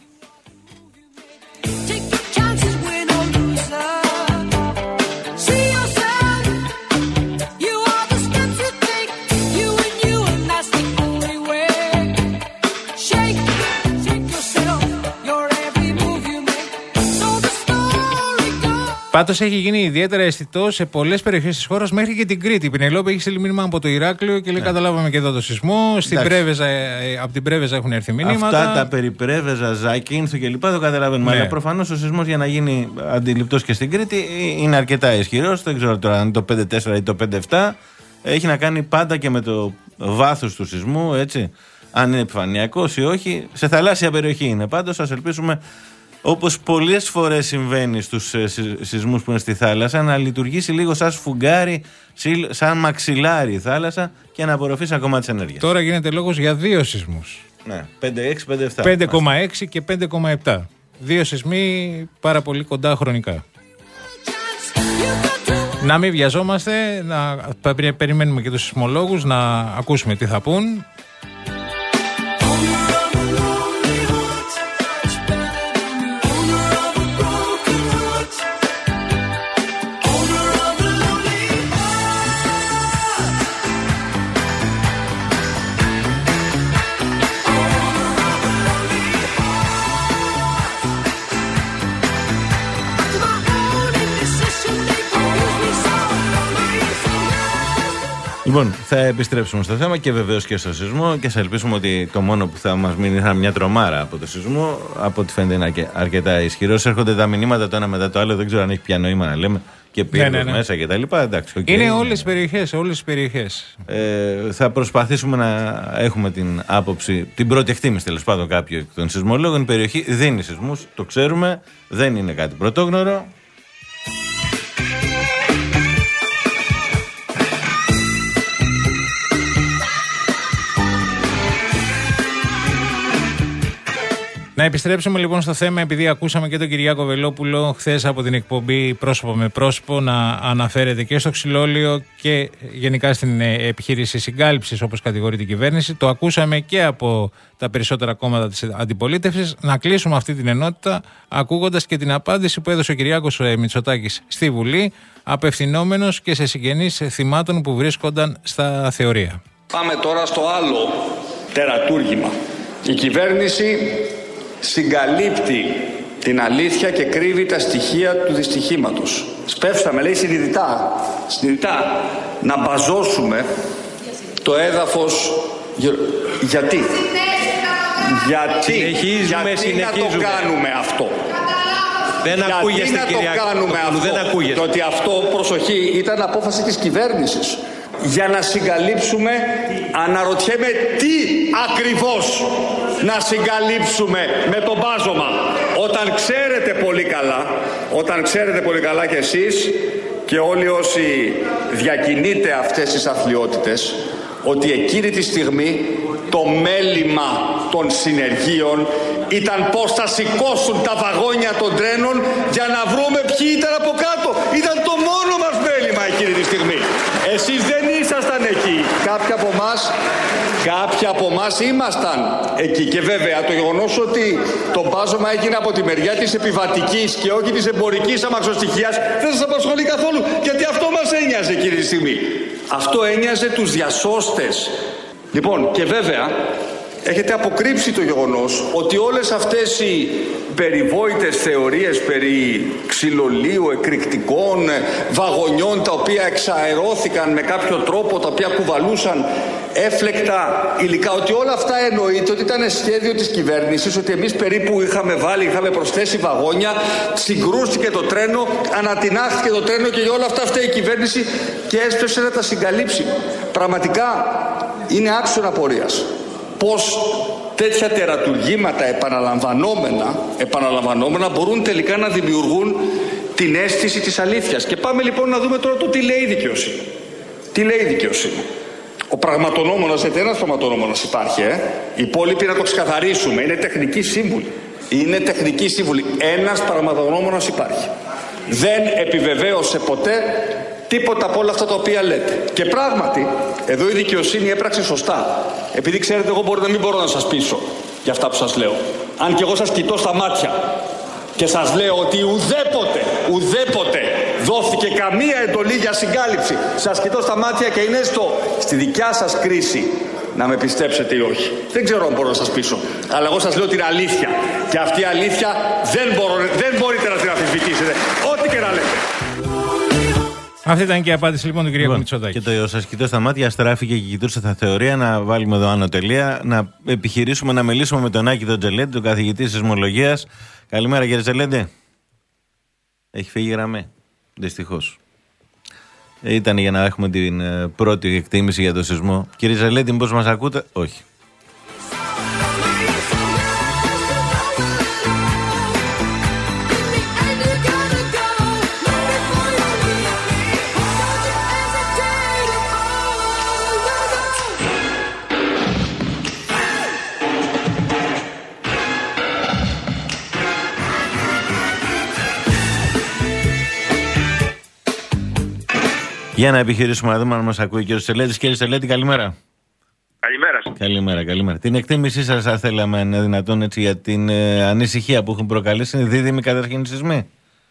Πάντως έχει γίνει ιδιαίτερα αισθητό σε πολλές περιοχές της χώρας, μέχρι και την Κρήτη. Η Πινελόπη έχει στείλει μήνυμα από το Ηράκλειο και λέει: ναι. Καταλάβαμε και εδώ το σεισμό. Στην Πρέβεζα, από την Πρέβεζα έχουν έρθει μηνύματα. Αυτά τα περί Πρέβεζα, Ζάκυνθο κλπ. Το καταλαβαίνουμε. Ναι. Αλλά προφανώς ο σεισμός, για να γίνει αντιληπτός και στην Κρήτη, είναι αρκετά ισχυρός. Δεν ξέρω τώρα αν είναι το πέντε τέσσερα ή το πέντε επτά. Έχει να κάνει πάντα και με το βάθος του σεισμού, έτσι. Αν είναι επιφανειακός ή όχι. Σε θαλάσσια περιοχή είναι. Πάντως, ας ελπίσουμε, όπως πολλές φορές συμβαίνει στους σεισμούς που είναι στη θάλασσα, να λειτουργήσει λίγο σαν σφουγγάρι, σαν μαξιλάρι η θάλασσα και να απορροφήσει ακόμα τις ενέργειες. Τώρα γίνεται λόγος για δύο σεισμούς. Ναι, πέντε έξι, πέντε επτά. πέντε κόμμα έξι και πέντε κόμμα επτά. Δύο σεισμοί πάρα πολύ κοντά χρονικά. Να μην βιαζόμαστε, να περιμένουμε και τους σεισμολόγους να ακούσουμε τι θα πούν. Λοιπόν, θα επιστρέψουμε στο θέμα και βεβαίως και στο σεισμό και θα ελπίσουμε ότι το μόνο που θα μας μείνει είναι μια τρομάρα από το σεισμό. Από ό,τι φαίνεται είναι αρκετά ισχυρός. Έρχονται τα μηνύματα το ένα μετά το άλλο, δεν ξέρω αν έχει πια νόημα να λέμε και πύργος ναι, ναι, ναι. μέσα και τα λοιπά. Εντάξει, okay, είναι όλες τις περιοχές, όλες τις περιοχές. Ε, θα προσπαθήσουμε να έχουμε την άποψη, την πρώτη εκτίμηση τέλος πάντων κάποιου των σεισμολόγων. Η περιοχή δίνει σεισμούς, το ξέρουμε, δεν είναι κάτι πρωτόγνωρο. Να επιστρέψουμε λοιπόν στο θέμα, επειδή ακούσαμε και τον Κυριάκο Βελόπουλο χθες από την εκπομπή πρόσωπο με πρόσωπο να αναφέρεται και στο ξυλόλιο και γενικά στην επιχείρηση συγκάλυψης, όπως κατηγορεί την κυβέρνηση. Το ακούσαμε και από τα περισσότερα κόμματα της αντιπολίτευσης. Να κλείσουμε αυτή την ενότητα ακούγοντας και την απάντηση που έδωσε ο Κυριάκος Μητσοτάκης στη Βουλή, απευθυνόμενος και σε συγγενείς θυμάτων που βρίσκονταν στα θεωρία. Πάμε τώρα στο άλλο τερατούργημα. Η κυβέρνηση συγκαλύπτει την αλήθεια και κρύβει τα στοιχεία του δυστυχήματος. Σπεύσαμε, λέει, συνειδητά, συνειδητά να μπαζώσουμε το έδαφος. Γιατί? Γιατί, συνεχίζουμε, γιατί συνεχίζουμε. να το κάνουμε αυτό? Δεν γιατί ακούγεστε, να κυρία το κάνουμε αυτό? Δεν ακούγεστε. Ότι αυτό, προσοχή, ήταν απόφαση της κυβέρνησης. Για να συγκαλύψουμε, αναρωτιέμαι τι ακριβώς να συγκαλύψουμε με το μπάζωμα. Όταν ξέρετε πολύ καλά, όταν ξέρετε πολύ καλά κι εσείς και όλοι όσοι διακινείτε αυτές τις αθλιότητες, ότι εκείνη τη στιγμή το μέλημα των συνεργείων ήταν πώς θα σηκώσουν τα βαγόνια των τρένων για να βρούμε ποιοι ήταν από κάτω. Ήταν το μόνο μας μέλημα εκείνη τη στιγμή. Εσείς δεν ήσασταν εκεί. Κάποιοι από εμάς, κάποιοι από εμάς ήμασταν εκεί. Και βέβαια το γεγονός ότι το μπάζωμα έγινε από τη μεριά της επιβατικής και όχι της εμπορικής αμαξοστοιχείας δεν σας απασχολεί καθόλου, γιατί αυτό μας ένοιαζε εκείνη τη στιγμή. Αυτό ένοιαζε τους διασώστες. Λοιπόν, και βέβαια έχετε αποκρύψει το γεγονός ότι όλες αυτές οι περιβόητες θεωρίες περί ξυλολίου, εκρηκτικών, βαγονιών τα οποία εξαερώθηκαν με κάποιο τρόπο, τα οποία κουβαλούσαν έφλεκτα υλικά, ότι όλα αυτά εννοείται ότι ήταν σχέδιο της κυβέρνησης, ότι εμείς περίπου είχαμε βάλει, είχαμε προσθέσει βαγόνια, συγκρούστηκε το τρένο, ανατινάχθηκε το τρένο και για όλα αυτά φταίει η κυβέρνηση και έσπευσε να τα συγκαλύψει. Πραγματικά είναι άξιον απορίας πως τέτοια τερατουργήματα επαναλαμβανόμενα, επαναλαμβανόμενα μπορούν τελικά να δημιουργούν την αίσθηση της αλήθειας. Και πάμε λοιπόν να δούμε τώρα το τι λέει η δικαιοσύνη. Τι λέει η δικαιοσύνη. Ο πραγματονόμονας, γιατί ένας πραγματονόμονας υπάρχει, ε. Οι υπόλοιποι να το ξεκαθαρίσουμε. Είναι τεχνικοί σύμβουλοι. Είναι τεχνικοί σύμβουλοι. Ένας πραγματονόμονας υπάρχει. Δεν επιβεβαίωσε ποτέ τίποτα από όλα αυτά τα οποία λέτε. Και πράγματι, εδώ η δικαιοσύνη έπραξε σωστά. Επειδή ξέρετε, εγώ μπορεί να μην μπορώ να σας πείσω για αυτά που σας λέω. Αν και εγώ σας κοιτώ στα μάτια και σας λέω ότι ουδέποτε, ουδέποτε δόθηκε καμία εντολή για συγκάλυψη. Σας κοιτώ στα μάτια και είναι στο, στη δικιά σας κρίση να με πιστέψετε ή όχι. Δεν ξέρω αν μπορώ να σας πείσω. Αλλά εγώ σας λέω την αλήθεια. Και αυτή η αλήθεια δεν, μπορώ, δεν μπορείτε να την αμφισβητήσετε. Ό,τι και να λέτε. Αυτή ήταν και η απάντηση λοιπόν του κυρίου Μητσοτάκη. Και το σας κοιτώ στα μάτια, στράφηκε και κοιτούσε τα θεωρία. Να βάλουμε εδώ άνω τελεία. Να επιχειρήσουμε να μιλήσουμε με τον Άκη τον Τζελέντη, τον καθηγητή σεισμολογίας. Καλημέρα κύριε Τζελέντη. Έχει φύγει γραμμή. Δυστυχώς. Ήταν για να έχουμε την πρώτη εκτίμηση για το σεισμό. Κύριε Τζελέντη, μήπως μας ακούτε? Όχι. Για να επιχειρήσουμε να δούμε αν μας ακούει ο κύριος Σελέτης. Κύριε Σελέτη, καλημέρα. Καλημέρα σας. Καλημέρα, καλημέρα. Την εκτίμησή σας, αν θέλαμε, αν είναι δυνατόν, έτσι, για την ε, ανησυχία που έχουν προκαλέσει. Είναι δίδυμοι καταρχήν σεισμοί?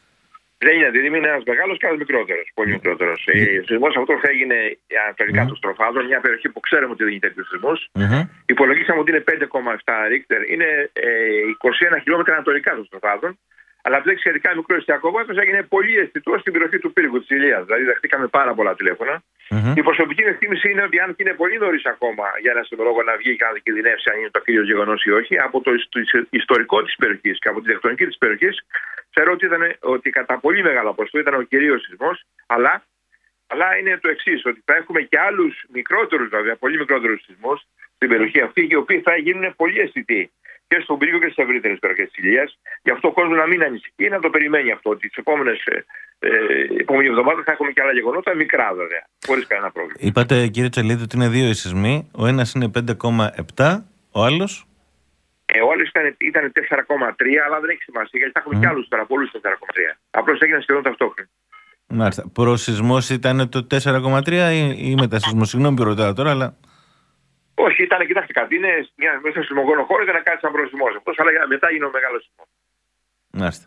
Δεν είναι δίδυμοι, είναι ένας μεγάλος και ένας μικρότερος. Πολύ μικρότερος. Mm. Ο σεισμός αυτός έγινε ανατολικά mm. των Στροφάδων, μια περιοχή που ξέρουμε ότι δεν είναι τέτοιου σεισμούς. Mm-hmm. Υπολογίσαμε ότι είναι πέντε κόμμα επτά Ρίκτερ. Είναι ε, είκοσι ένα χιλιόμετρα ανατολικά των Στροφάδων. Αλλά αυτό έχει σχετικά μικρό εστιακό βάθος, έγινε πολύ αισθητό στην περιοχή του πύργου της Ηλίας. Δηλαδή, δεχτήκαμε πάρα πολλά τηλέφωνα. Mm-hmm. Η προσωπική εκτίμηση είναι ότι αν και είναι πολύ νωρίς ακόμα για ένα αστυνομολόγο να βγει και να κινδυνεύσει αν είναι το κύριο γεγονός ή όχι, από το ιστορικό της περιοχής και από τη τεκτονική της περιοχής, ξέρω ότι, ήταν, ότι κατά πολύ μεγάλο ποσοστό ήταν ο κυρίως σεισμός, αλλά, αλλά είναι το εξής, ότι θα έχουμε και άλλους μικρότερους, βέβαια, πολύ μικρότερους σεισμούς στην περιοχή αυτή, οι οποίοι θα γίνουν πολύ αισθητοί και στον πύργο και στις ευρύτερες περιοχές της Ηλίας. Γι' αυτό ο κόσμος να μην ανησυχεί, να το περιμένει αυτό, ότι τις επόμενες ε, επόμενη εβδομάδα θα έχουμε και άλλα γεγονότα, μικρά βέβαια, χωρίς κανένα πρόβλημα. Είπατε κύριε Τσελίδη ότι είναι δύο οι σεισμοί, ο ένας είναι πέντε κόμμα επτά, ο άλλος? Ε, ο άλλος ήταν, ήταν τέσσερα κόμμα τρία, αλλά δεν έχει σημασία, γιατί θα έχουμε mm. και άλλους τώρα, πολλούς τέσσερα κόμμα τρία. Απλώς έγιναν σχεδόν ταυτόχρονα. Μάλιστα. Προσεισμός ήταν το τέσσερα κόμμα τρία ή, ή μετασεισμός? Συγγνώμη που ρωτάω τώρα, αλλά... Όχι, ήταν, κοιτάξτε κάτι, είναι μια, μέσα στο σεισμογόνο χώρο ήταν να κάνει σαν προσεισμός αυτός, αλλά μετά έγινε ο μεγάλος σεισμός. Μάλιστα.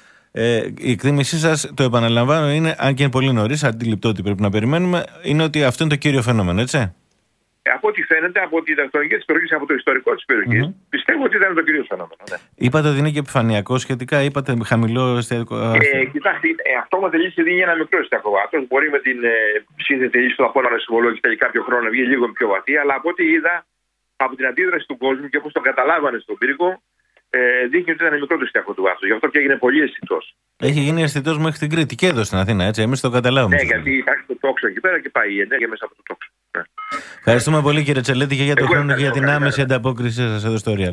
Ε, η εκτίμησή σας, το επαναλαμβάνω, είναι, αν και είναι πολύ νωρίς, αντιληπτό ότι πρέπει να περιμένουμε, είναι ότι αυτό είναι το κύριο φαινόμενο, έτσι? Ε, από ό,τι φαίνεται, από την τεκτονική της περιοχής, από το ιστορικό της περιοχής, mm-hmm. πιστεύω ότι ήταν το κύριο φαινόμενο. Ναι. Είπατε ότι είναι και επιφανειακό σχετικά, είπατε χαμηλό εστιακό. Ε, κοιτάξτε, ε, αυτόματη λύση δίνει ένα μικρό εστιακό βάθος. Μπορεί με την ε, σύνθετη λύση του απόλυτου συμβολόγου και κάποιο χρόνο να βγει λίγο πιο βαθύ, αλλά από ό,τι είδα από την αντίδραση του κόσμου και όπως το καταλάβανε στον πύργο, ε, δείχνει ότι ήταν μικρό το εστιακό του βάθος. Γι' αυτό και έγινε πολύ αισθητός. Έχει γίνει αισθητός μέχρι την Κρήτη και εδώ στην Αθήνα, έτσι. Εμείς το καταλάβουμε. Ναι, γιατί υπάρχει το τόξο εκεί πέρα και πάει η ενέργεια μέσα από το τόξο. Ναι. Ευχαριστούμε πολύ κύριε Τσελέτη και για τον χρόνο και για την άμεση ανταπόκρισή σας εδώ στο Real.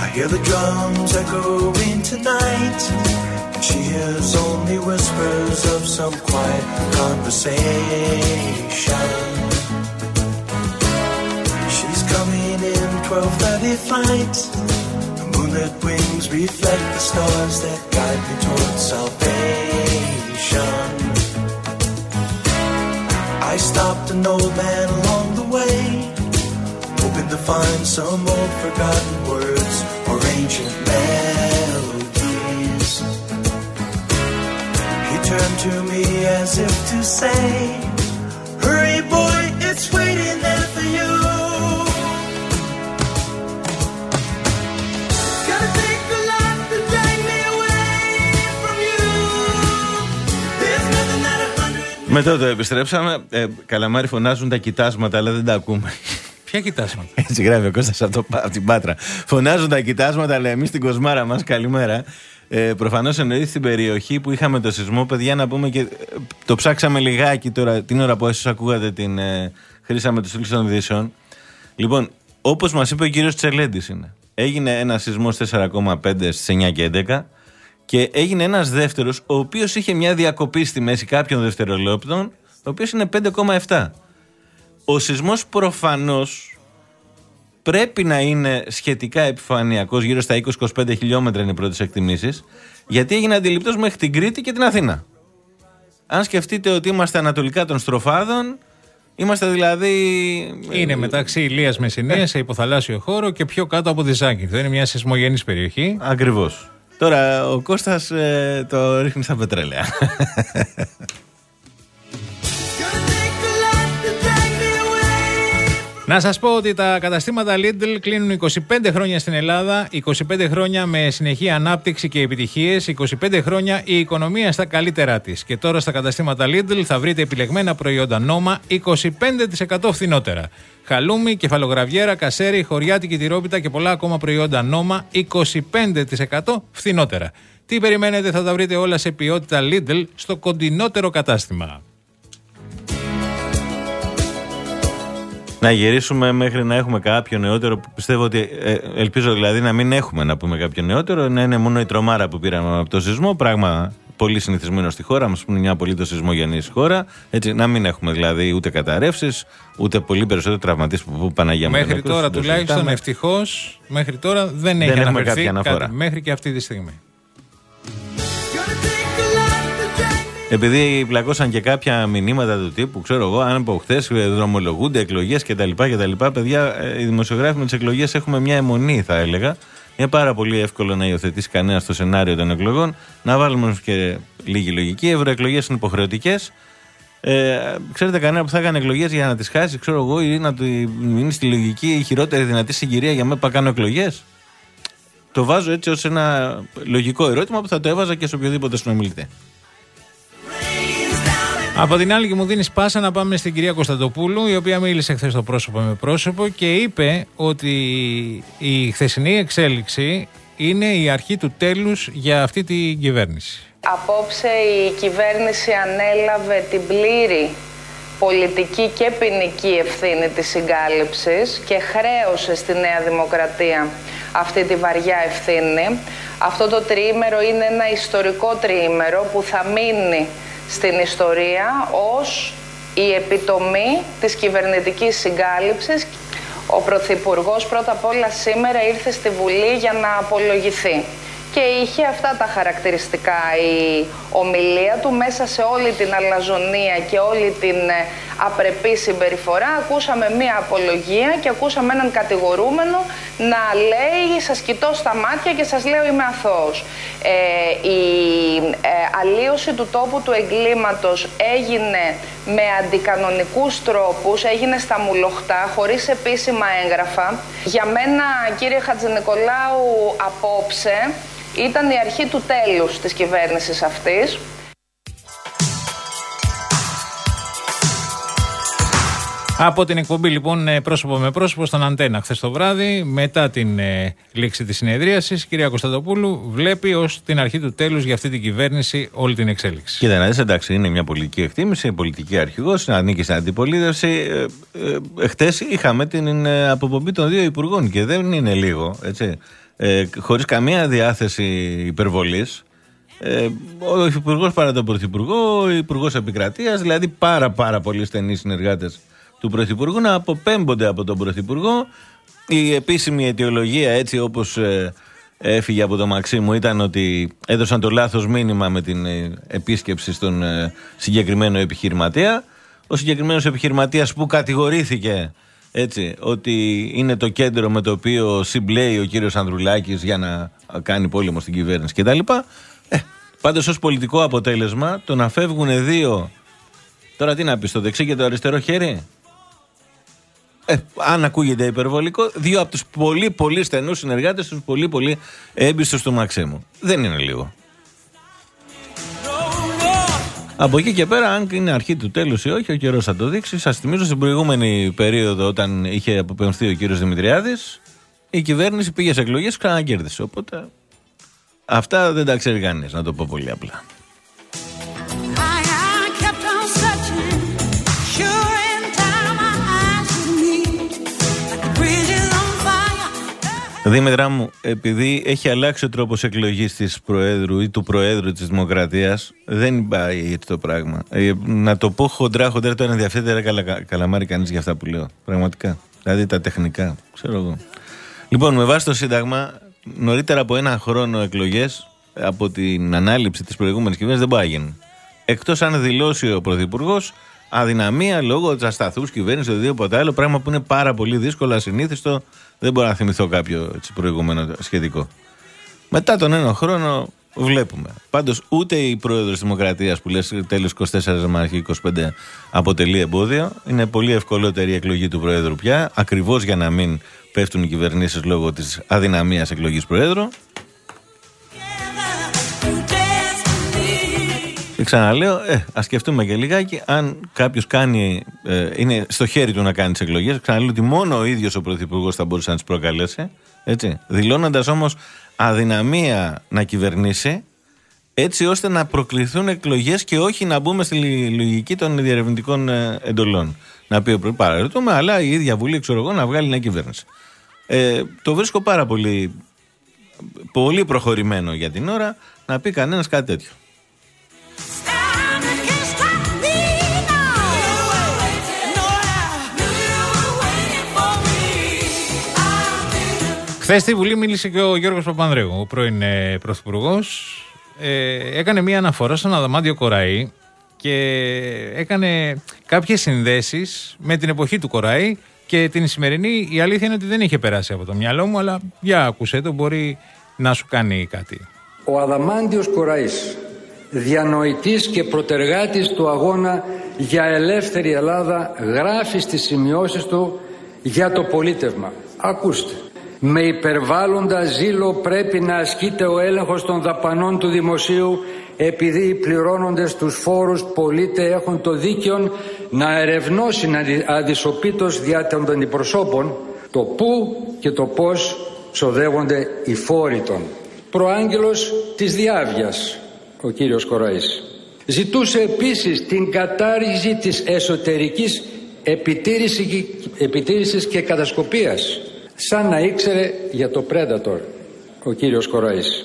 hear the drums echoing tonight, and she hears only whispers of some quiet conversation. She's coming in twelve thirty flight. The moonlit wings reflect the stars that guide me towards salvation. I stopped an old man along the way, hoping to find some old forgotten words or ancient melodies. He turned to me as if to say, hurry boy, it's waiting there for you. Gotta take a lot to drag me away from you. There's nothing that a hundred... Με τότε επιστρέψαμε. Ε, Καλαμάρι, φωνάζουν τα κοιτάσματα, αλλά δεν τα ακούμε. Ποια κοιτάσματα? Έτσι γράφει ο Κώστας από, από την Πάτρα. Φωνάζουν τα κοιτάσματα, αλλά εμείς στην κοσμάρα μας, καλημέρα. Ε, προφανώς εννοεί στην περιοχή που είχαμε το σεισμό, παιδιά, να πούμε και ε, το ψάξαμε λιγάκι τώρα, την ώρα που εσείς ακούγατε την ε, Χρύσα με τους φίλους των ειδήσεων. Λοιπόν, όπως μας είπε ο κύριος Τσελέντης, είναι. Έγινε ένα σεισμός τέσσερα κόμμα πέντε στις εννιά και έντεκα και έγινε ένας δεύτερος, ο οποίος είχε μια διακοπή στη μέση κάποιων δευτερολέπτων, ο οποίος είναι πέντε κόμμα επτά. Ο σεισμός προφανώς πρέπει να είναι σχετικά επιφανειακός, γύρω στα είκοσι με είκοσι πέντε χιλιόμετρα είναι οι πρώτες εκτιμήσεις, γιατί έγινε αντιληπτός μέχρι την Κρήτη και την Αθήνα. Αν σκεφτείτε ότι είμαστε ανατολικά των στροφάδων, είμαστε δηλαδή... Είναι μεταξύ Ηλίας Μεσσηνίας, σε υποθαλάσσιο χώρο και πιο κάτω από τη Ζάκη. Δεν είναι μια σεισμογενής περιοχή. Ακριβώς. Τώρα ο Κώστας ε, το ρίχνει στα πετρέλαια. Να σας πω ότι τα καταστήματα Lidl κλείνουν είκοσι πέντε χρόνια στην Ελλάδα, είκοσι πέντε χρόνια με συνεχή ανάπτυξη και επιτυχίες, είκοσι πέντε χρόνια η οικονομία στα καλύτερά της. Και τώρα στα καταστήματα Lidl θα βρείτε επιλεγμένα προϊόντα Νόμα είκοσι πέντε τοις εκατό φθηνότερα. Χαλούμι, κεφαλογραβιέρα, κασέρι, χωριάτικη τυρόπιτα και πολλά ακόμα προϊόντα Νόμα είκοσι πέντε τοις εκατό φθηνότερα. Τι περιμένετε, θα τα βρείτε όλα σε ποιότητα Lidl στο κοντινότερο κατάστημα. Να γυρίσουμε μέχρι να έχουμε κάποιο νεότερο που πιστεύω ότι, ε, ελπίζω δηλαδή να μην έχουμε να πούμε κάποιο νεότερο, να είναι μόνο η τρομάρα που πήραμε από το σεισμό, πράγμα πολύ συνηθισμένο στη χώρα μας που είναι μια απολύτως σεισμογενής χώρα, έτσι, να μην έχουμε δηλαδή ούτε καταρρεύσεις, ούτε πολύ περισσότερο τραυματίες που, που Παναγία μου. Μέχρι τώρα τουλάχιστον ευτυχώς, μέχρι τώρα δεν, δεν έχει αναφερθεί κάτι, μέχρι και αυτή τη στιγμή. Επειδή πλακώσαν και κάποια μηνύματα του τύπου, ξέρω εγώ, αν από χθες δρομολογούνται εκλογές κτλ. κτλ. Παιδιά, οι δημοσιογράφοι με τις εκλογές έχουμε μια αιμονή, θα έλεγα. Είναι πάρα πολύ εύκολο να υιοθετήσει κανένα το σενάριο των εκλογών. Να βάλουμε και λίγη λογική. Οι ευρωεκλογές είναι υποχρεωτικές. Ε, ξέρετε κανένα που θα έκανε εκλογές για να τις χάσει, ξέρω εγώ, ή να του είναι στη λογική η χειρότερη δυνατή συγκυρία για μένα που κάνω εκλογές? Το βάζω έτσι ως ένα λογικό ερώτημα που θα το έβαζα και σε οποιοδήποτε συνομιλητή. Από την άλλη, και μου δίνει πάσα να πάμε στην κυρία Κωνσταντοπούλου, η οποία μίλησε χθες στο πρόσωπο με πρόσωπο και είπε ότι η χθεσινή εξέλιξη είναι η αρχή του τέλους για αυτή την κυβέρνηση. Απόψε η κυβέρνηση ανέλαβε την πλήρη πολιτική και ποινική ευθύνη της συγκάλυψης και χρέωσε στη Νέα Δημοκρατία αυτή τη βαριά ευθύνη. Αυτό το τριήμερο είναι ένα ιστορικό τριήμερο που θα μείνει στην ιστορία ως η επιτομή της κυβερνητικής συγκάλυψης. Ο Πρωθυπουργός πρώτα απ' όλα σήμερα ήρθε στη Βουλή για να απολογηθεί και είχε αυτά τα χαρακτηριστικά η ομιλία του. Μέσα σε όλη την αλαζονία και όλη την απρεπή συμπεριφορά ακούσαμε μία απολογία και ακούσαμε έναν κατηγορούμενο να λέει σας κοιτώ στα μάτια και σας λέω είμαι αθώος. Ε, η ε, αλλίωση του τόπου του εγκλήματος έγινε με αντικανονικούς τρόπους, έγινε στα μουλοχτά, χωρίς επίσημα έγγραφα. Για μένα, κύριε Χατζηνικολάου, απόψε ήταν η αρχή του τέλους της κυβέρνησης αυτής. Από την εκπομπή λοιπόν πρόσωπο με πρόσωπο στον Αντένα χθες το βράδυ, μετά την ε, λήξη της συνεδρίασης, κυρία Κωνσταντοπούλου βλέπει ως την αρχή του τέλους για αυτή την κυβέρνηση όλη την εξέλιξη. Κοίτα να δεις, εντάξει, είναι μια πολιτική εκτίμηση, πολιτική αρχηγός, ανήκει στην αντιπολίτευση. Ε, ε, ε, χτες είχαμε την ε, αποπομπή των δύο υπουργών και δεν είναι λίγο, έτσι. ε, χωρίς καμία διάθεση υπερβολής. Ε, ο Υφυπουργός παρά τον Πρωθυπουργό, ο Υπουργός Επικρατείας, δηλαδή πάρα πάρα πολλοί στενοί συνεργάτες του Πρωθυπουργού να αποπέμπονται από τον Πρωθυπουργό. Η επίσημη αιτιολογία, έτσι όπως ε, έφυγε από το Μαξίμου, ήταν ότι έδωσαν το λάθος μήνυμα με την ε, επίσκεψη στον ε, συγκεκριμένο επιχειρηματία. Ο συγκεκριμένος επιχειρηματίας που κατηγορήθηκε, έτσι, ότι είναι το κέντρο με το οποίο συμπλέει ο κύριος Ανδρουλάκης για να κάνει πόλεμο στην κυβέρνηση κτλ. Ε, πάντως ως πολιτικό αποτέλεσμα το να φεύγουν δύο, τώρα τι να πεις, το δεξί και το αριστερό χέρι, ε, αν ακούγεται υπερβολικό, δύο από τους πολύ πολύ στενούς συνεργάτες, τους πολύ πολύ έμπιστους του Μαξίμου. Δεν είναι λίγο. Από εκεί και πέρα, αν είναι αρχή του τέλους ή όχι, ο καιρός θα το δείξει. Σας θυμίζω, στην προηγούμενη περίοδο, όταν είχε αποπεμφθεί ο κύριος Δημητριάδης, η κυβέρνηση πήγε σε εκλογές και ξανακέρδισε. Οπότε αυτά δεν τα ξέρει κανείς, να το πω πολύ απλά. Δήμητρά μου, επειδή έχει αλλάξει ο τρόπος εκλογής της Προέδρου ή του Προέδρου της Δημοκρατίας, δεν πάει έτσι το πράγμα. Ε, να το πω χοντρά, χοντρά, το ενδιαφέρεται ρε καλα, καλαμάρι κανείς για αυτά που λέω. Πραγματικά. Δηλαδή τα τεχνικά, ξέρω εγώ. Λοιπόν, με βάση το Σύνταγμα, νωρίτερα από ένα χρόνο εκλογές, από την ανάληψη της προηγούμενης κυβέρνησης, δεν μπορεί να γίνουν. Εκτός αν δηλώσει ο Πρωθυπουργός αδυναμία λόγω της ασταθούς κυβέρνησης, οτιδήποτε άλλο, πράγμα που είναι πάρα πολύ δύσκολο, ασυνήθιστο. Δεν μπορώ να θυμηθώ κάποιο έτσι, προηγούμενο σχετικό. Μετά τον ένα χρόνο βλέπουμε. Πάντως ούτε η πρόεδρος της Δημοκρατίας που λες τέλος είκοσι τέσσερα Μαρτίου είκοσι πέντε αποτελεί εμπόδιο. Είναι πολύ ευκολότερη η εκλογή του Προέδρου πια, ακριβώς για να μην πέφτουν οι κυβερνήσεις λόγω της αδυναμίας εκλογής Προέδρου. Και ξαναλέω, ε, ας σκεφτούμε και λιγάκι, αν κάποιος κάνει, ε, είναι στο χέρι του να κάνει τις εκλογές, ξαναλέω ότι μόνο ο ίδιος ο Πρωθυπουργός θα μπορούσε να τις προκαλέσει, έτσι, δηλώνοντας όμως αδυναμία να κυβερνήσει, έτσι ώστε να προκληθούν εκλογές και όχι να μπούμε στη λογική των διερευνητικών ε, εντολών. Να πει παραρωτούμε, αλλά η ίδια Βουλή, ξέρω εγώ, να βγάλει μια κυβέρνηση. Ε, το βρίσκω πάρα πολύ, πολύ προχωρημένο για την ώρα να πει κανένας κάτι τέτοιο. Χθες στη Βουλή μίλησε και ο Γιώργος Παπανδρέου, ο πρώην ε, πρωθυπουργός. Ε, έκανε μία αναφορά στον Αδαμάντιο Κοραή και έκανε κάποιες συνδέσεις με την εποχή του Κοραή και την σημερινή. Η αλήθεια είναι ότι δεν είχε περάσει από το μυαλό μου, αλλά για άκουσέ το, μπορεί να σου κάνει κάτι. Ο Αδαμάντιος Κοραής, διανοητής και προτεργάτης του αγώνα για ελεύθερη Ελλάδα, γράφει στις σημειώσεις του για το πολίτευμα. Ακούστε. Με υπερβάλλοντα ζήλο πρέπει να ασκείται ο έλεγχος των δαπανών του δημοσίου, επειδή οι πληρώνοντες τους φόρους πολίτε έχουν το δίκαιο να ερευνώσουν αδυσοπίτως δια των αντιπροσώπων το πού και το πώς ξοδεύονται οι φόροι των. Προάγγελος της διάβγειας ο κύριος Κοραής. Ζητούσε επίσης την κατάργηση της εσωτερικής επιτήρησης και κατασκοπίας, σαν να ήξερε για το Predator ο κύριος Κοραής.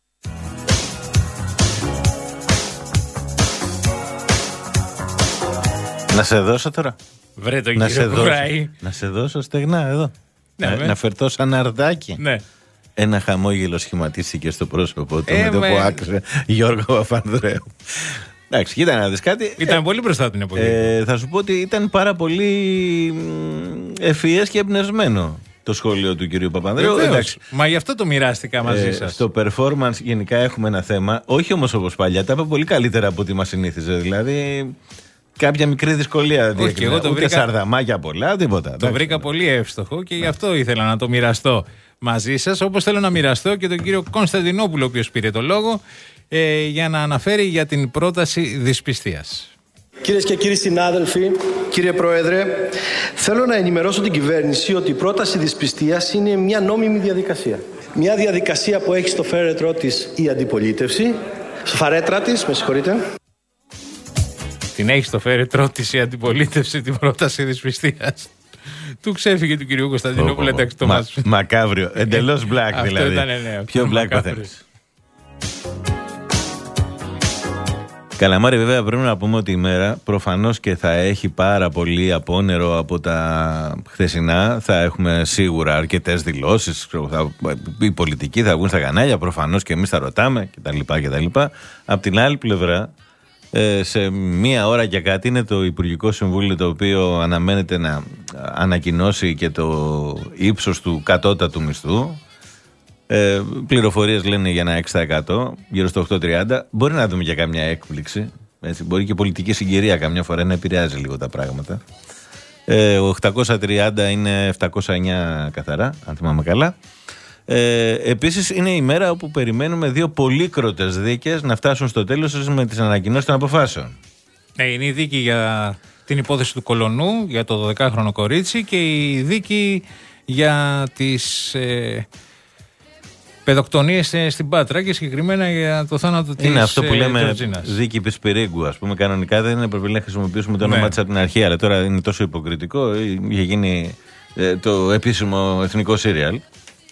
Να σε δώσω τώρα. Βρε τον να κύριο σε Κοραή. Δώσω, να σε δώσω στεγνά εδώ. Ναι, να, να φερθώ σαν αρδάκι. Ναι. Ένα χαμόγελο σχηματίστηκε στο πρόσωπό του ε, με το με... που άκουσε Γιώργο Παπανδρέου. Εντάξει, κοίτα να δεις κάτι. Ήταν ε, πολύ μπροστά την εποχή. Ε, θα σου πω ότι ήταν πάρα πολύ ευφυές και εμπνευσμένο το σχόλιο του κυρίου Παπανδρέου. Εντάξει. Μα γι' αυτό το μοιράστηκα μαζί ε, σας. Στο performance γενικά έχουμε ένα θέμα. Όχι όμως όπως παλιά. Τα είπε πολύ καλύτερα από ό,τι μας συνήθιζε. Δηλαδή κάποια μικρή δυσκολία. Όχι, εγώ το ούτε βρήκα... σαρδαμάκια πολλά, τίποτα. Το εντάξει, βρήκα ναι. πολύ εύστοχο και γι' αυτό ήθελα να το μοιραστώ μαζί σας. Όπως θέλω να μοιραστώ και τον κύριο Κωνσταντινόπουλο, ο οποίος πήρε το λόγο, ε, για να αναφέρει για την πρόταση δυσπιστίας. Κυρίες και κύριοι συνάδελφοι, κύριε Πρόεδρε, θέλω να ενημερώσω την κυβέρνηση ότι η πρόταση δυσπιστίας είναι μια νόμιμη διαδικασία. Μια διαδικασία που έχει στο φέρετρό της η αντιπολίτευση, στο φαρέτρα της, με συγχωρείτε. Την έχει στο φέρετρό της η αντιπολίτευση την πρόταση δυσπιστίας. Του ξέφυγε του κυρίου Κωνσταντινόπουλου, εντάξει το μάτι. Μακάβριο. Εντελώς black δηλαδή. Πιο black παθαίνεις. Καλαμάρι, βέβαια, πρέπει να πούμε ότι η μέρα προφανώς και θα έχει πάρα πολύ απόνερο από τα χθεσινά. Θα έχουμε σίγουρα αρκετές δηλώσεις. Θα, οι πολιτικοί θα βγουν στα κανάλια, προφανώς και εμείς θα ρωτάμε κτλ. κτλ. Απ' την άλλη πλευρά, ε, σε μία ώρα και κάτι είναι το Υπουργικό Συμβούλιο, το οποίο αναμένεται να ανακοινώσει και το ύψος του κατώτατου μισθού. Ε, πληροφορίες λένε για ένα έξι τοις εκατό, γύρω στο οκτώ τριάντα. Μπορεί να δούμε και καμιά έκπληξη. Έτσι, μπορεί και πολιτική συγκυρία καμιά φορά να επηρεάζει λίγο τα πράγματα. Ε, οκτακόσια τριάντα είναι επτακόσια εννιά καθαρά, αν θυμάμαι καλά. Ε, επίσης είναι η μέρα όπου περιμένουμε δύο πολύκροτες δίκες να φτάσουν στο τέλος με τις ανακοινώσεις των αποφάσεων. Ναι, είναι η δίκη για την υπόθεση του Κολονού, για το δωδεκάχρονο κορίτσι, και η δίκη για τις ε, παιδοκτονίες στην Πάτρα και συγκεκριμένα για το θάνατο της. Είναι αυτό που λέμε Τζορτζίνας. Δίκη Πισπυρίγκου, ας πούμε. Κανονικά δεν έπρεπε να χρησιμοποιήσουμε το όνομά Ναι. της από την αρχή, αλλά τώρα είναι τόσο υποκριτικό. Είχε γίνει ε, το επίσημο εθνικό σύριαλ.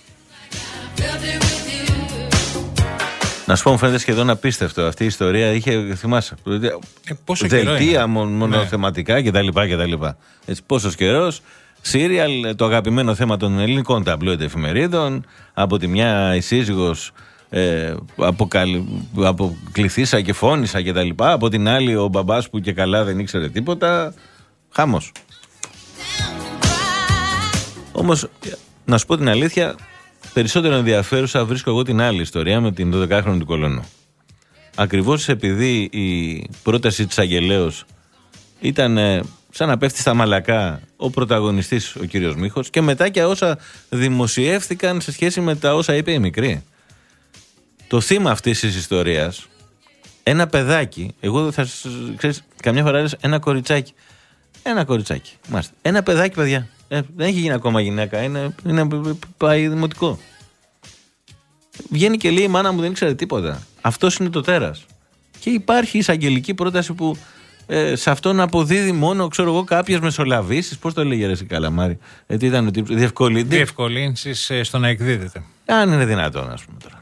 Να σου πω, μου φαίνεται σχεδόν απίστευτο. Αυτή η ιστορία είχε, θυμάσαι, Ε, πόσο καιρό δελτία είναι. μονοθεματικά κτλ. κτλ. Έτσι, πόσος καιρός. Σύριαλ, το αγαπημένο θέμα των ελληνικών ταμπλόιντ εφημερίδων. Από τη μια η σύζυγος ε, αποκαλ... αποκληθήσα και φώνησα κτλ. Από την άλλη ο μπαμπάς που και καλά δεν ήξερε τίποτα. Χάμος. Όμως, να σου πω την αλήθεια, περισσότερο ενδιαφέρουσα βρίσκω εγώ την άλλη ιστορία με την δωδεκάχρονη του Κολονού. Ακριβώς επειδή η πρόταση της Αγγελέως ήταν ε, σαν να πέφτει στα μαλακά ο πρωταγωνιστής ο κύριος Μίχος, και μετά και όσα δημοσιεύθηκαν σε σχέση με τα όσα είπε η μικρή. Το θύμα αυτής της ιστορίας, ένα παιδάκι, εγώ θα σας, ξέρεις, καμιά φορά λες ένα κοριτσάκι. Ένα κοριτσάκι, μάλιστα. Ένα παιδάκι, παιδιά. Ε, δεν έχει γίνει ακόμα γυναίκα, είναι, είναι, πάει δημοτικό. Βγαίνει και λέει: η μάνα μου δεν ήξερε τίποτα. Αυτός είναι το τέρας. Και υπάρχει εισαγγελική πρόταση που ε, σε αυτόν αποδίδει μόνο, ξέρω εγώ, κάποιες μεσολαβήσεις. Πώς το λέγε ρε εσύ Καλαμάρη? Ε, τι ήταν ο τύπος, διευκολύντη. Διευκολύνσεις ε, στο να εκδίδεται. Αν είναι δυνατόν, ας πούμε τώρα.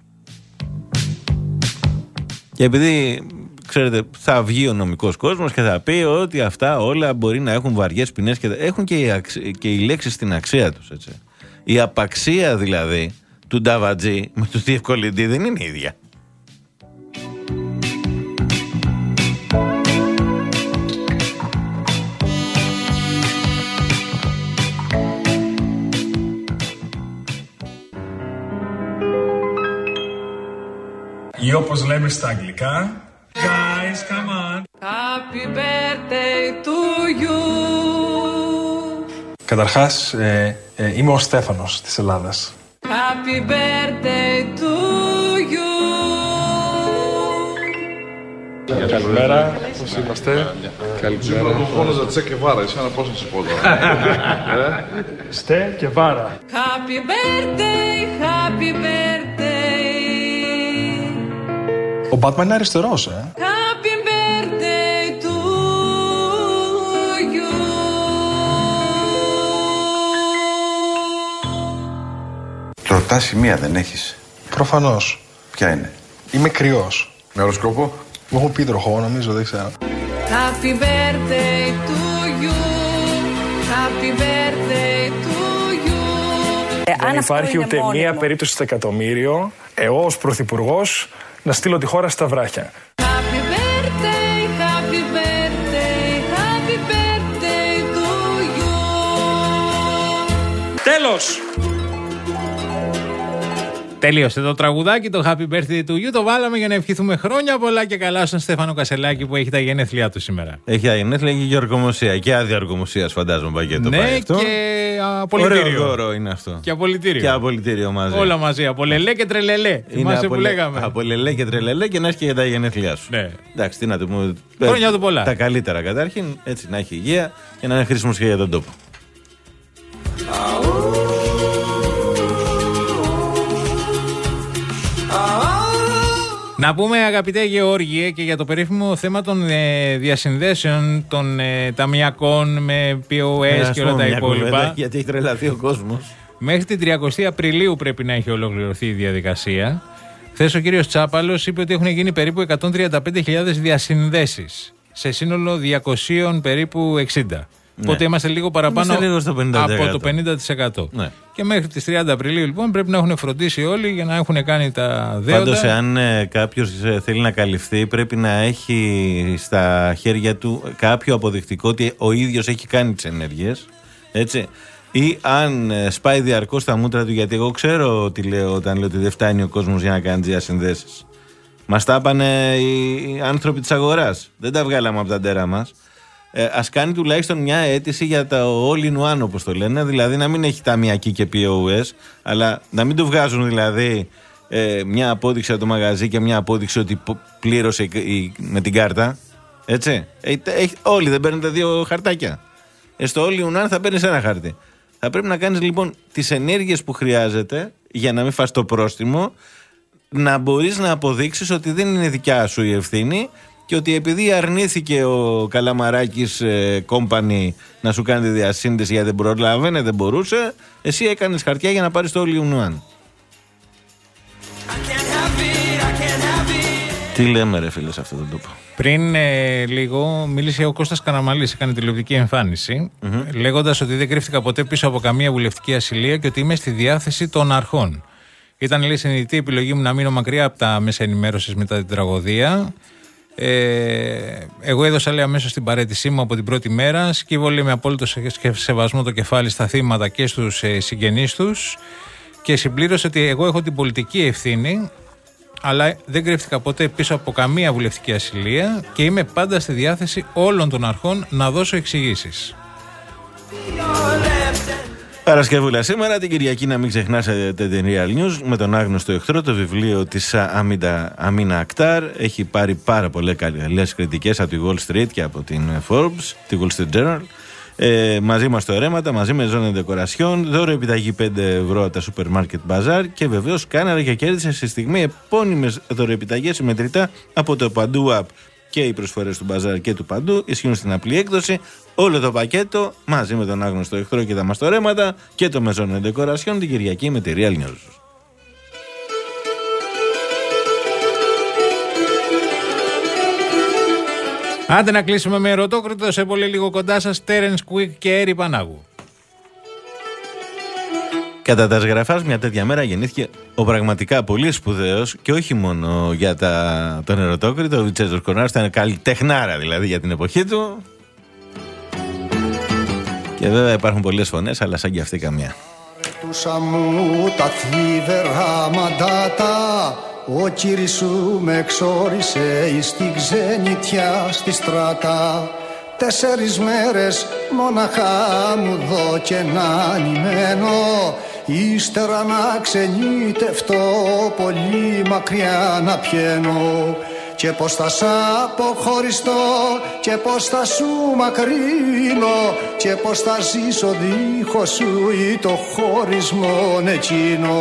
Και επειδή, ξέρετε, θα βγει ο νομικός κόσμος και θα πει ότι αυτά όλα μπορεί να έχουν βαριές ποινές και έχουν και οι, αξι... και οι λέξεις στην αξία τους, έτσι. Η απαξία δηλαδή του Νταβατζή με του διευκολυντή δεν είναι ίδια. Ή όπως λέμε στα αγγλικά, guys, come on. Happy birthday to you. Καταρχάς, ε, ε, είμαι ο Στέφανος της Ελλάδας. Happy birthday to you. Καλημέρα, πώς είμαστε? Καλημέρα. Εγώ φώναζα Τσε Κεβάρα, εσένα πώς να σου πω τώρα? Στε και Βάρα. Happy birthday, happy birthday. Ο Μπάτμαν είναι αριστερός, ε. Happy birthday to you. Τροτά σημεία δεν έχεις? Προφανώς. Ποια είναι? Είμαι κρυός. Με οροσκόπο? Μου έχουν πει τροχό, νομίζω, δεν ξέρω. Happy birthday to you. Happy birthday to you. Δεν υπάρχει ούτε μία περίπτωση στο εκατομμύριο, εγώ ως πρωθυπουργός, να στείλω τη χώρα στα βράχια. Happy birthday, happy birthday, happy birthday to you. Τέλος! Τελείωσε το τραγουδάκι, το Happy Birthday to You. Το βάλαμε για να ευχηθούμε χρόνια πολλά και καλά στον Στέφανο Κασελάκη που έχει τα γενέθλιά του σήμερα. Έχει τα γενέθλια και γιορκομοσία. Και άδεια ορκομοσία, φαντάζομαι, πακέτο. Ναι, πάει αυτό. και απολυτήριο. Ωραίο δώρο είναι αυτό. Και απολυτήριο. Και απολυτήριο μαζί. Όλα μαζί. Από λελέ και τρελελέ. Θυμάσαι που λέγαμε. Από λελέ και τρελελέ και να έχει και για τα γενέθλιά σου. Ναι. Εντάξει, τι να του πούμε. Χρόνια του πολλά. Τα καλύτερα καταρχήν, έτσι να έχει υγεία και να είναι χρήσιμο και για τον τόπο. Να πούμε, αγαπητέ Γεώργιε, και για το περίφημο θέμα των ε, διασυνδέσεων των ε, ταμιακών με πι ο ες και όλα τα υπόλοιπα. Κουβέντα, γιατί έχει τρελαθεί ο κόσμος. Μέχρι την τριαντάη Απριλίου πρέπει να έχει ολοκληρωθεί η διαδικασία. Χθες ο κύριος Τσάπαλος είπε ότι έχουν γίνει περίπου εκατόν τριάντα πέντε χιλιάδες διασυνδέσεις σε σύνολο διακόσια περίπου εξήντα. Ναι. Οπότε είμαστε λίγο παραπάνω λίγο στο πενήντα τοις εκατό. Από το πενήντα τοις εκατό. Ναι. Και μέχρι τις τριάντα Απριλίου λοιπόν πρέπει να έχουν φροντίσει όλοι για να έχουν κάνει τα δέοντα. Πάντως, εάν ε, κάποιος ε, θέλει να καλυφθεί, πρέπει να έχει στα χέρια του κάποιο αποδεικτικό ότι ο ίδιος έχει κάνει τις ενέργειες. Έτσι. Ή αν ε, σπάει διαρκώς τα μούτρα του, γιατί εγώ ξέρω τι λέω όταν λέω ότι δεν φτάνει ο κόσμος για να κάνει διασυνδέσεις. Μας τα είπανε οι άνθρωποι της αγοράς. Δεν τα βγάλαμε από τα ντέρα μας. Ε, ας κάνει τουλάχιστον μια αίτηση για το all in one, όπως το λένε, δηλαδή να μην έχει ταμιακή και πι ο ες, αλλά να μην του βγάζουν δηλαδή ε, μια απόδειξη από το μαγαζί και μια απόδειξη ότι πλήρωσε με την κάρτα. Έτσι. Ε, ε, όλοι δεν παίρνετε δύο χαρτάκια. Ε, στο all in one θα παίρνεις ένα χαρτί. Θα πρέπει να κάνεις λοιπόν τις ενέργειες που χρειάζεται για να μην φας το πρόστιμο, να μπορείς να αποδείξεις ότι δεν είναι δικιά σου η ευθύνη και ότι επειδή αρνήθηκε ο Καλαμαράκης ε, company να σου κάνει τη διασύνδεση γιατί δεν προλαβαίνε, δεν μπορούσε, εσύ έκανες χαρτιά για να πάρεις το all in one. Τι λέμε ρε φίλε σε αυτόν τον τόπο. Πριν ε, λίγο μίλησε ο Κώστας Καραμαλής, έκανε τηλεοπτική εμφάνιση, mm-hmm. λέγοντας ότι δεν κρύφτηκα ποτέ πίσω από καμία βουλευτική ασυλία και ότι είμαι στη διάθεση των αρχών. Ήταν λέει συνειδητή επιλογή μου να μείνω μακριά από τα μέσα ενημέρωσης μετά την τραγωδία. Ε, εγώ έδωσα λέει αμέσως την παραίτησή μου από την πρώτη μέρα. Σκύβω λέει με απόλυτο σεβασμό το κεφάλι στα θύματα και στους ε, συγγενείς τους και συμπλήρωσε ότι εγώ έχω την πολιτική ευθύνη, αλλά δεν κρύφτηκα ποτέ πίσω από καμία βουλευτική ασυλία και είμαι πάντα στη διάθεση όλων των αρχών να δώσω εξηγήσεις. Παρασκευούλα σήμερα, την Κυριακή να μην ξεχνάσετε την Real News με τον άγνωστο εχθρό, το βιβλίο της Αμίνα Ακτάρ. Έχει πάρει πάρα πολλές καλές κριτικές από τη Wall Street και από την Forbes, τη Wall Street Journal. Ε, μαζί μας το ρέματα, μαζί με ζώνη ντεκορασιών, δώρο επιταγή πέντε ευρώ από τα σούπερ μάρκετ μπαζάρ και βεβαίως κάναρα και κέρδισε στη στιγμή επώνυμες δωροεπιταγές συμμετρητά από το Παντού App. Και οι προσφορές του μπαζάρ και του Παντού ισχύουν στην απλή έκδοση. Όλο το πακέτο μαζί με τον άγνωστο εχθρό και τα μαστορέματα και το μεζόν ντεκορασιών την Κυριακή με τη Real News. Άντε να κλείσουμε με ερωτόκριτο, σε πολύ λίγο κοντά σας Τέρενς Κουίκ και Έρη Πανάγου. Κατά τα σγραφάς μια τέτοια μέρα γεννήθηκε ο πραγματικά πολύ σπουδαίος και όχι μόνο για τα, τον ερωτόκριτο, ο Βιτσέντος Κορνάρος ήταν καλλιτεχνάρα δηλαδή για την εποχή του. Και βέβαια υπάρχουν πολλές φωνές, αλλά σαν και αυτή καμία. Τούσα μου τα θλίβερα μαντάτα, ο κύρις σου με εξόρισε εις την ξενιτιά στη στράτα. Τέσσερις μέρες μόναχα μου δω και να νημένω, ύστερα να ξενιτευτώ πολύ μακριά να πιένω. Και πως θα σ' αποχωριστώ και πως θα σου μακρύνω και πως θα ζήσω δίχως σου ή το χωρισμόν εκείνο.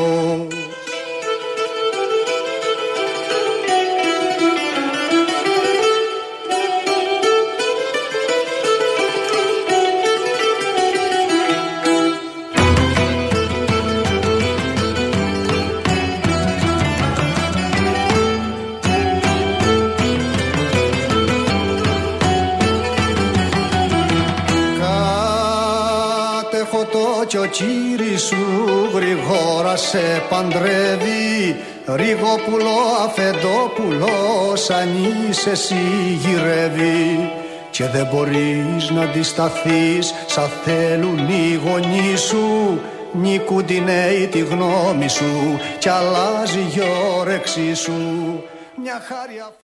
Κι ο κύρις σου γρηγόρα σε παντρεύει, Ριγόπουλο αφεντόπουλο σαν είσαι εσύ γυρεύει. Και δεν μπορείς να αντισταθείς σαν θέλουν οι γονείς σου, νικούν την νέη τη γνώμη σου κι αλλάζει η όρεξή σου. Μια χάρη